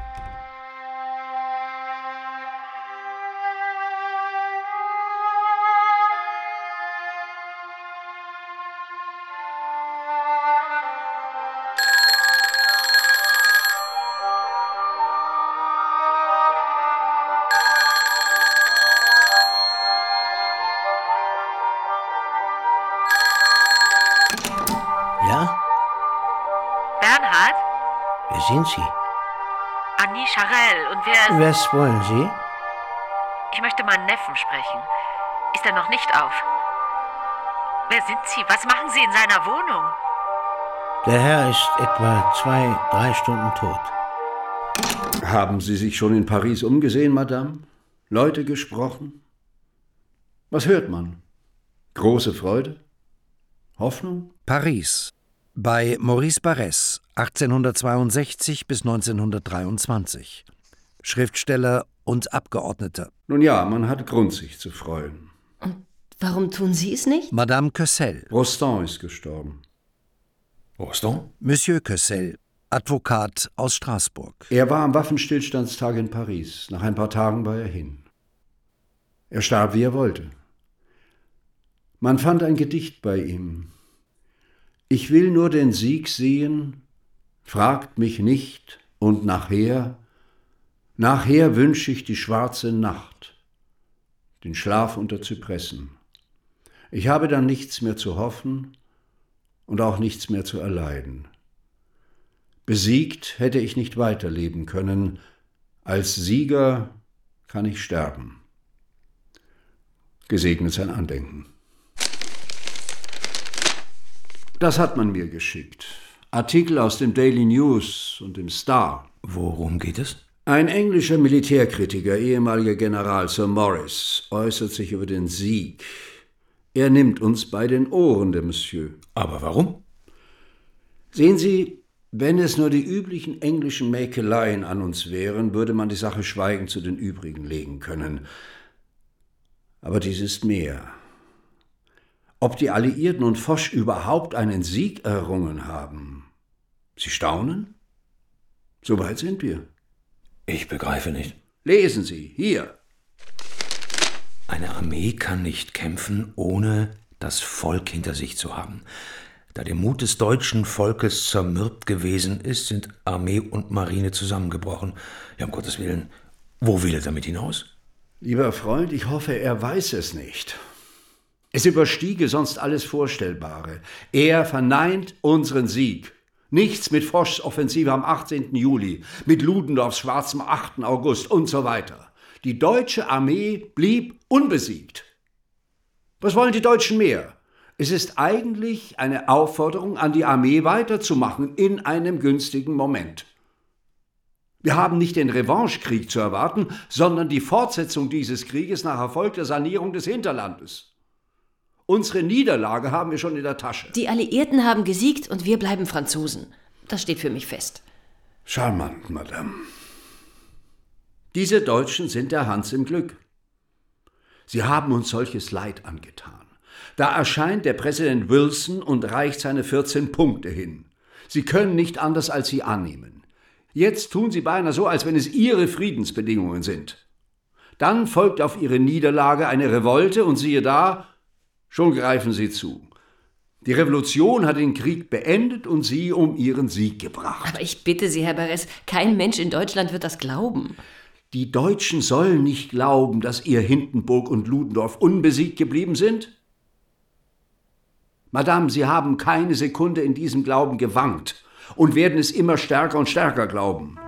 Ja? Bernhard? Wer sind Sie? Annie Charell. Und wer... Was wollen Sie? Ich möchte meinen Neffen sprechen. Ist er noch nicht auf? Wer sind Sie? Was machen Sie in seiner Wohnung? Der Herr ist etwa zwei, drei Stunden tot. Haben Sie sich schon in Paris umgesehen, Madame? Leute gesprochen? Was hört man? Große Freude? Hoffnung? Paris bei Maurice Barrès, achtzehnhundertzweiundsechzig bis neunzehnhundertdreiundzwanzig. Schriftsteller und Abgeordneter. Nun ja, man hat Grund, sich zu freuen. Warum tun Sie es nicht? Madame Cossel. Rostand ist gestorben. Rostand? Monsieur Cossel, Advokat aus Straßburg. Er war am Waffenstillstandstag in Paris. Nach ein paar Tagen war er hin. Er starb, wie er wollte. Man fand ein Gedicht bei ihm. Ich will nur den Sieg sehen, fragt mich nicht, und nachher, nachher wünsch ich die schwarze Nacht, den Schlaf unter Zypressen. Ich habe dann nichts mehr zu hoffen und auch nichts mehr zu erleiden. Besiegt hätte ich nicht weiterleben können, als Sieger kann ich sterben. Gesegnet sein Andenken. Das hat man mir geschickt. Artikel aus dem Daily News und dem Star. Worum geht es? Ein englischer Militärkritiker, ehemaliger General Sir Morris, äußert sich über den Sieg. Er nimmt uns bei den Ohren, der Monsieur. Aber warum? Sehen Sie, wenn es nur die üblichen englischen Mäkeleien an uns wären, würde man die Sache schweigend zu den übrigen legen können. Aber dies ist mehr. Ob die Alliierten und Foch überhaupt einen Sieg errungen haben? Sie staunen? So weit sind wir. Ich begreife nicht. Lesen Sie, hier. Eine Armee kann nicht kämpfen, ohne das Volk hinter sich zu haben. Da der Mut des deutschen Volkes zermürbt gewesen ist, sind Armee und Marine zusammengebrochen. Ja, um Gottes Willen, wo will er damit hinaus? Lieber Freund, ich hoffe, er weiß es nicht. Es überstiege sonst alles Vorstellbare. Er verneint unseren Sieg. Nichts mit Fochs Offensive am achtzehnten Juli, mit Ludendorffs schwarzem achten August und so weiter. Die deutsche Armee blieb unbesiegt. Was wollen die Deutschen mehr? Es ist eigentlich eine Aufforderung an die Armee weiterzumachen in einem günstigen Moment. Wir haben nicht den Revanchekrieg zu erwarten, sondern die Fortsetzung dieses Krieges nach erfolgter Sanierung des Hinterlandes. Unsere Niederlage haben wir schon in der Tasche. Die Alliierten haben gesiegt und wir bleiben Franzosen. Das steht für mich fest. Charmant, Madame. Diese Deutschen sind der Hans im Glück. Sie haben uns solches Leid angetan. Da erscheint der Präsident Wilson und reicht seine vierzehn Punkte hin. Sie können nicht anders als sie annehmen. Jetzt tun sie beinahe so, als wenn es ihre Friedensbedingungen sind. Dann folgt auf ihre Niederlage eine Revolte und siehe da, schon greifen sie zu. Die Revolution hat den Krieg beendet und sie um ihren Sieg gebracht. Aber ich bitte Sie, Herr Barrès, kein Mensch in Deutschland wird das glauben. Die Deutschen sollen nicht glauben, dass ihr Hindenburg und Ludendorff unbesiegt geblieben sind? Madame, Sie haben keine Sekunde in diesem Glauben gewankt und werden es immer stärker und stärker glauben.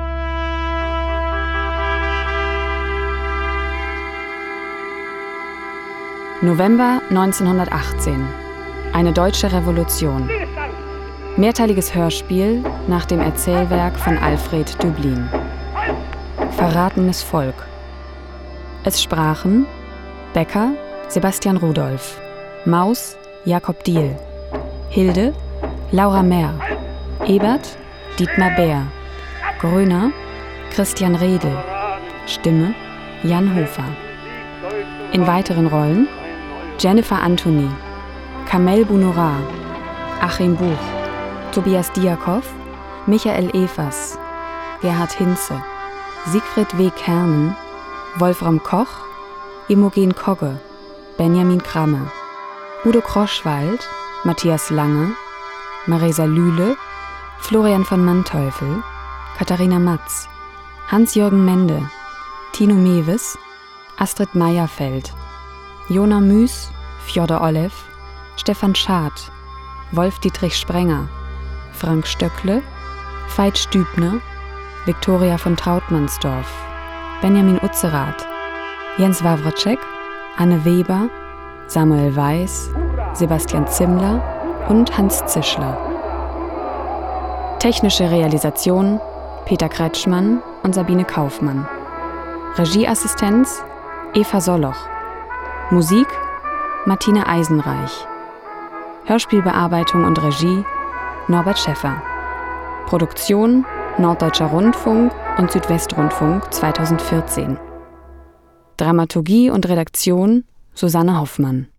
November neunzehnhundertachtzehn. Eine deutsche Revolution. Mehrteiliges Hörspiel nach dem Erzählwerk von Alfred Döblin. Verratenes Volk. Es sprachen Becker, Sebastian Rudolph, Maus, Jakob Diehl, Hilde, Laura Mehr, Ebert, Dietmar Bär, Gröner, Christian Redl, Stimme, Jan Hofer. In weiteren Rollen Jennifer Anthony, Kamel Bounourat, Achim Buch, Tobias Diakow, Michael Evers, Gerhard Hinze, Siegfried W. Kernen, Wolfram Koch, Imogen Kogge, Benjamin Kramme, Udo Kroschwald, Matthias Lange, Maresa Lühle, Florian von Manteuffel, Katharina Matz, Hans-Jürgen Mende, Tino Mewes, Astrid Meyerfeld, Jona Müß, Fjodor Olew, Stefan Schad, Wolf-Dietrich Sprenger, Frank Stöckle, Veit Stübner, Viktoria von Trautmannsdorf, Benjamin Utzerath, Jens Wawrcek, Anne Weber, Samuel Weiß, Sebastian Zimmler und Hans Zischler. Technische Realisation Peter Kretschmann und Sabine Kaufmann. Regieassistenz Eva Soloch. Musik Martina Eisenreich. Hörspielbearbeitung und Regie Norbert Schäffer. Produktion Norddeutscher Rundfunk und Südwestrundfunk zweitausendvierzehn. Dramaturgie und Redaktion Susanne Hoffmann.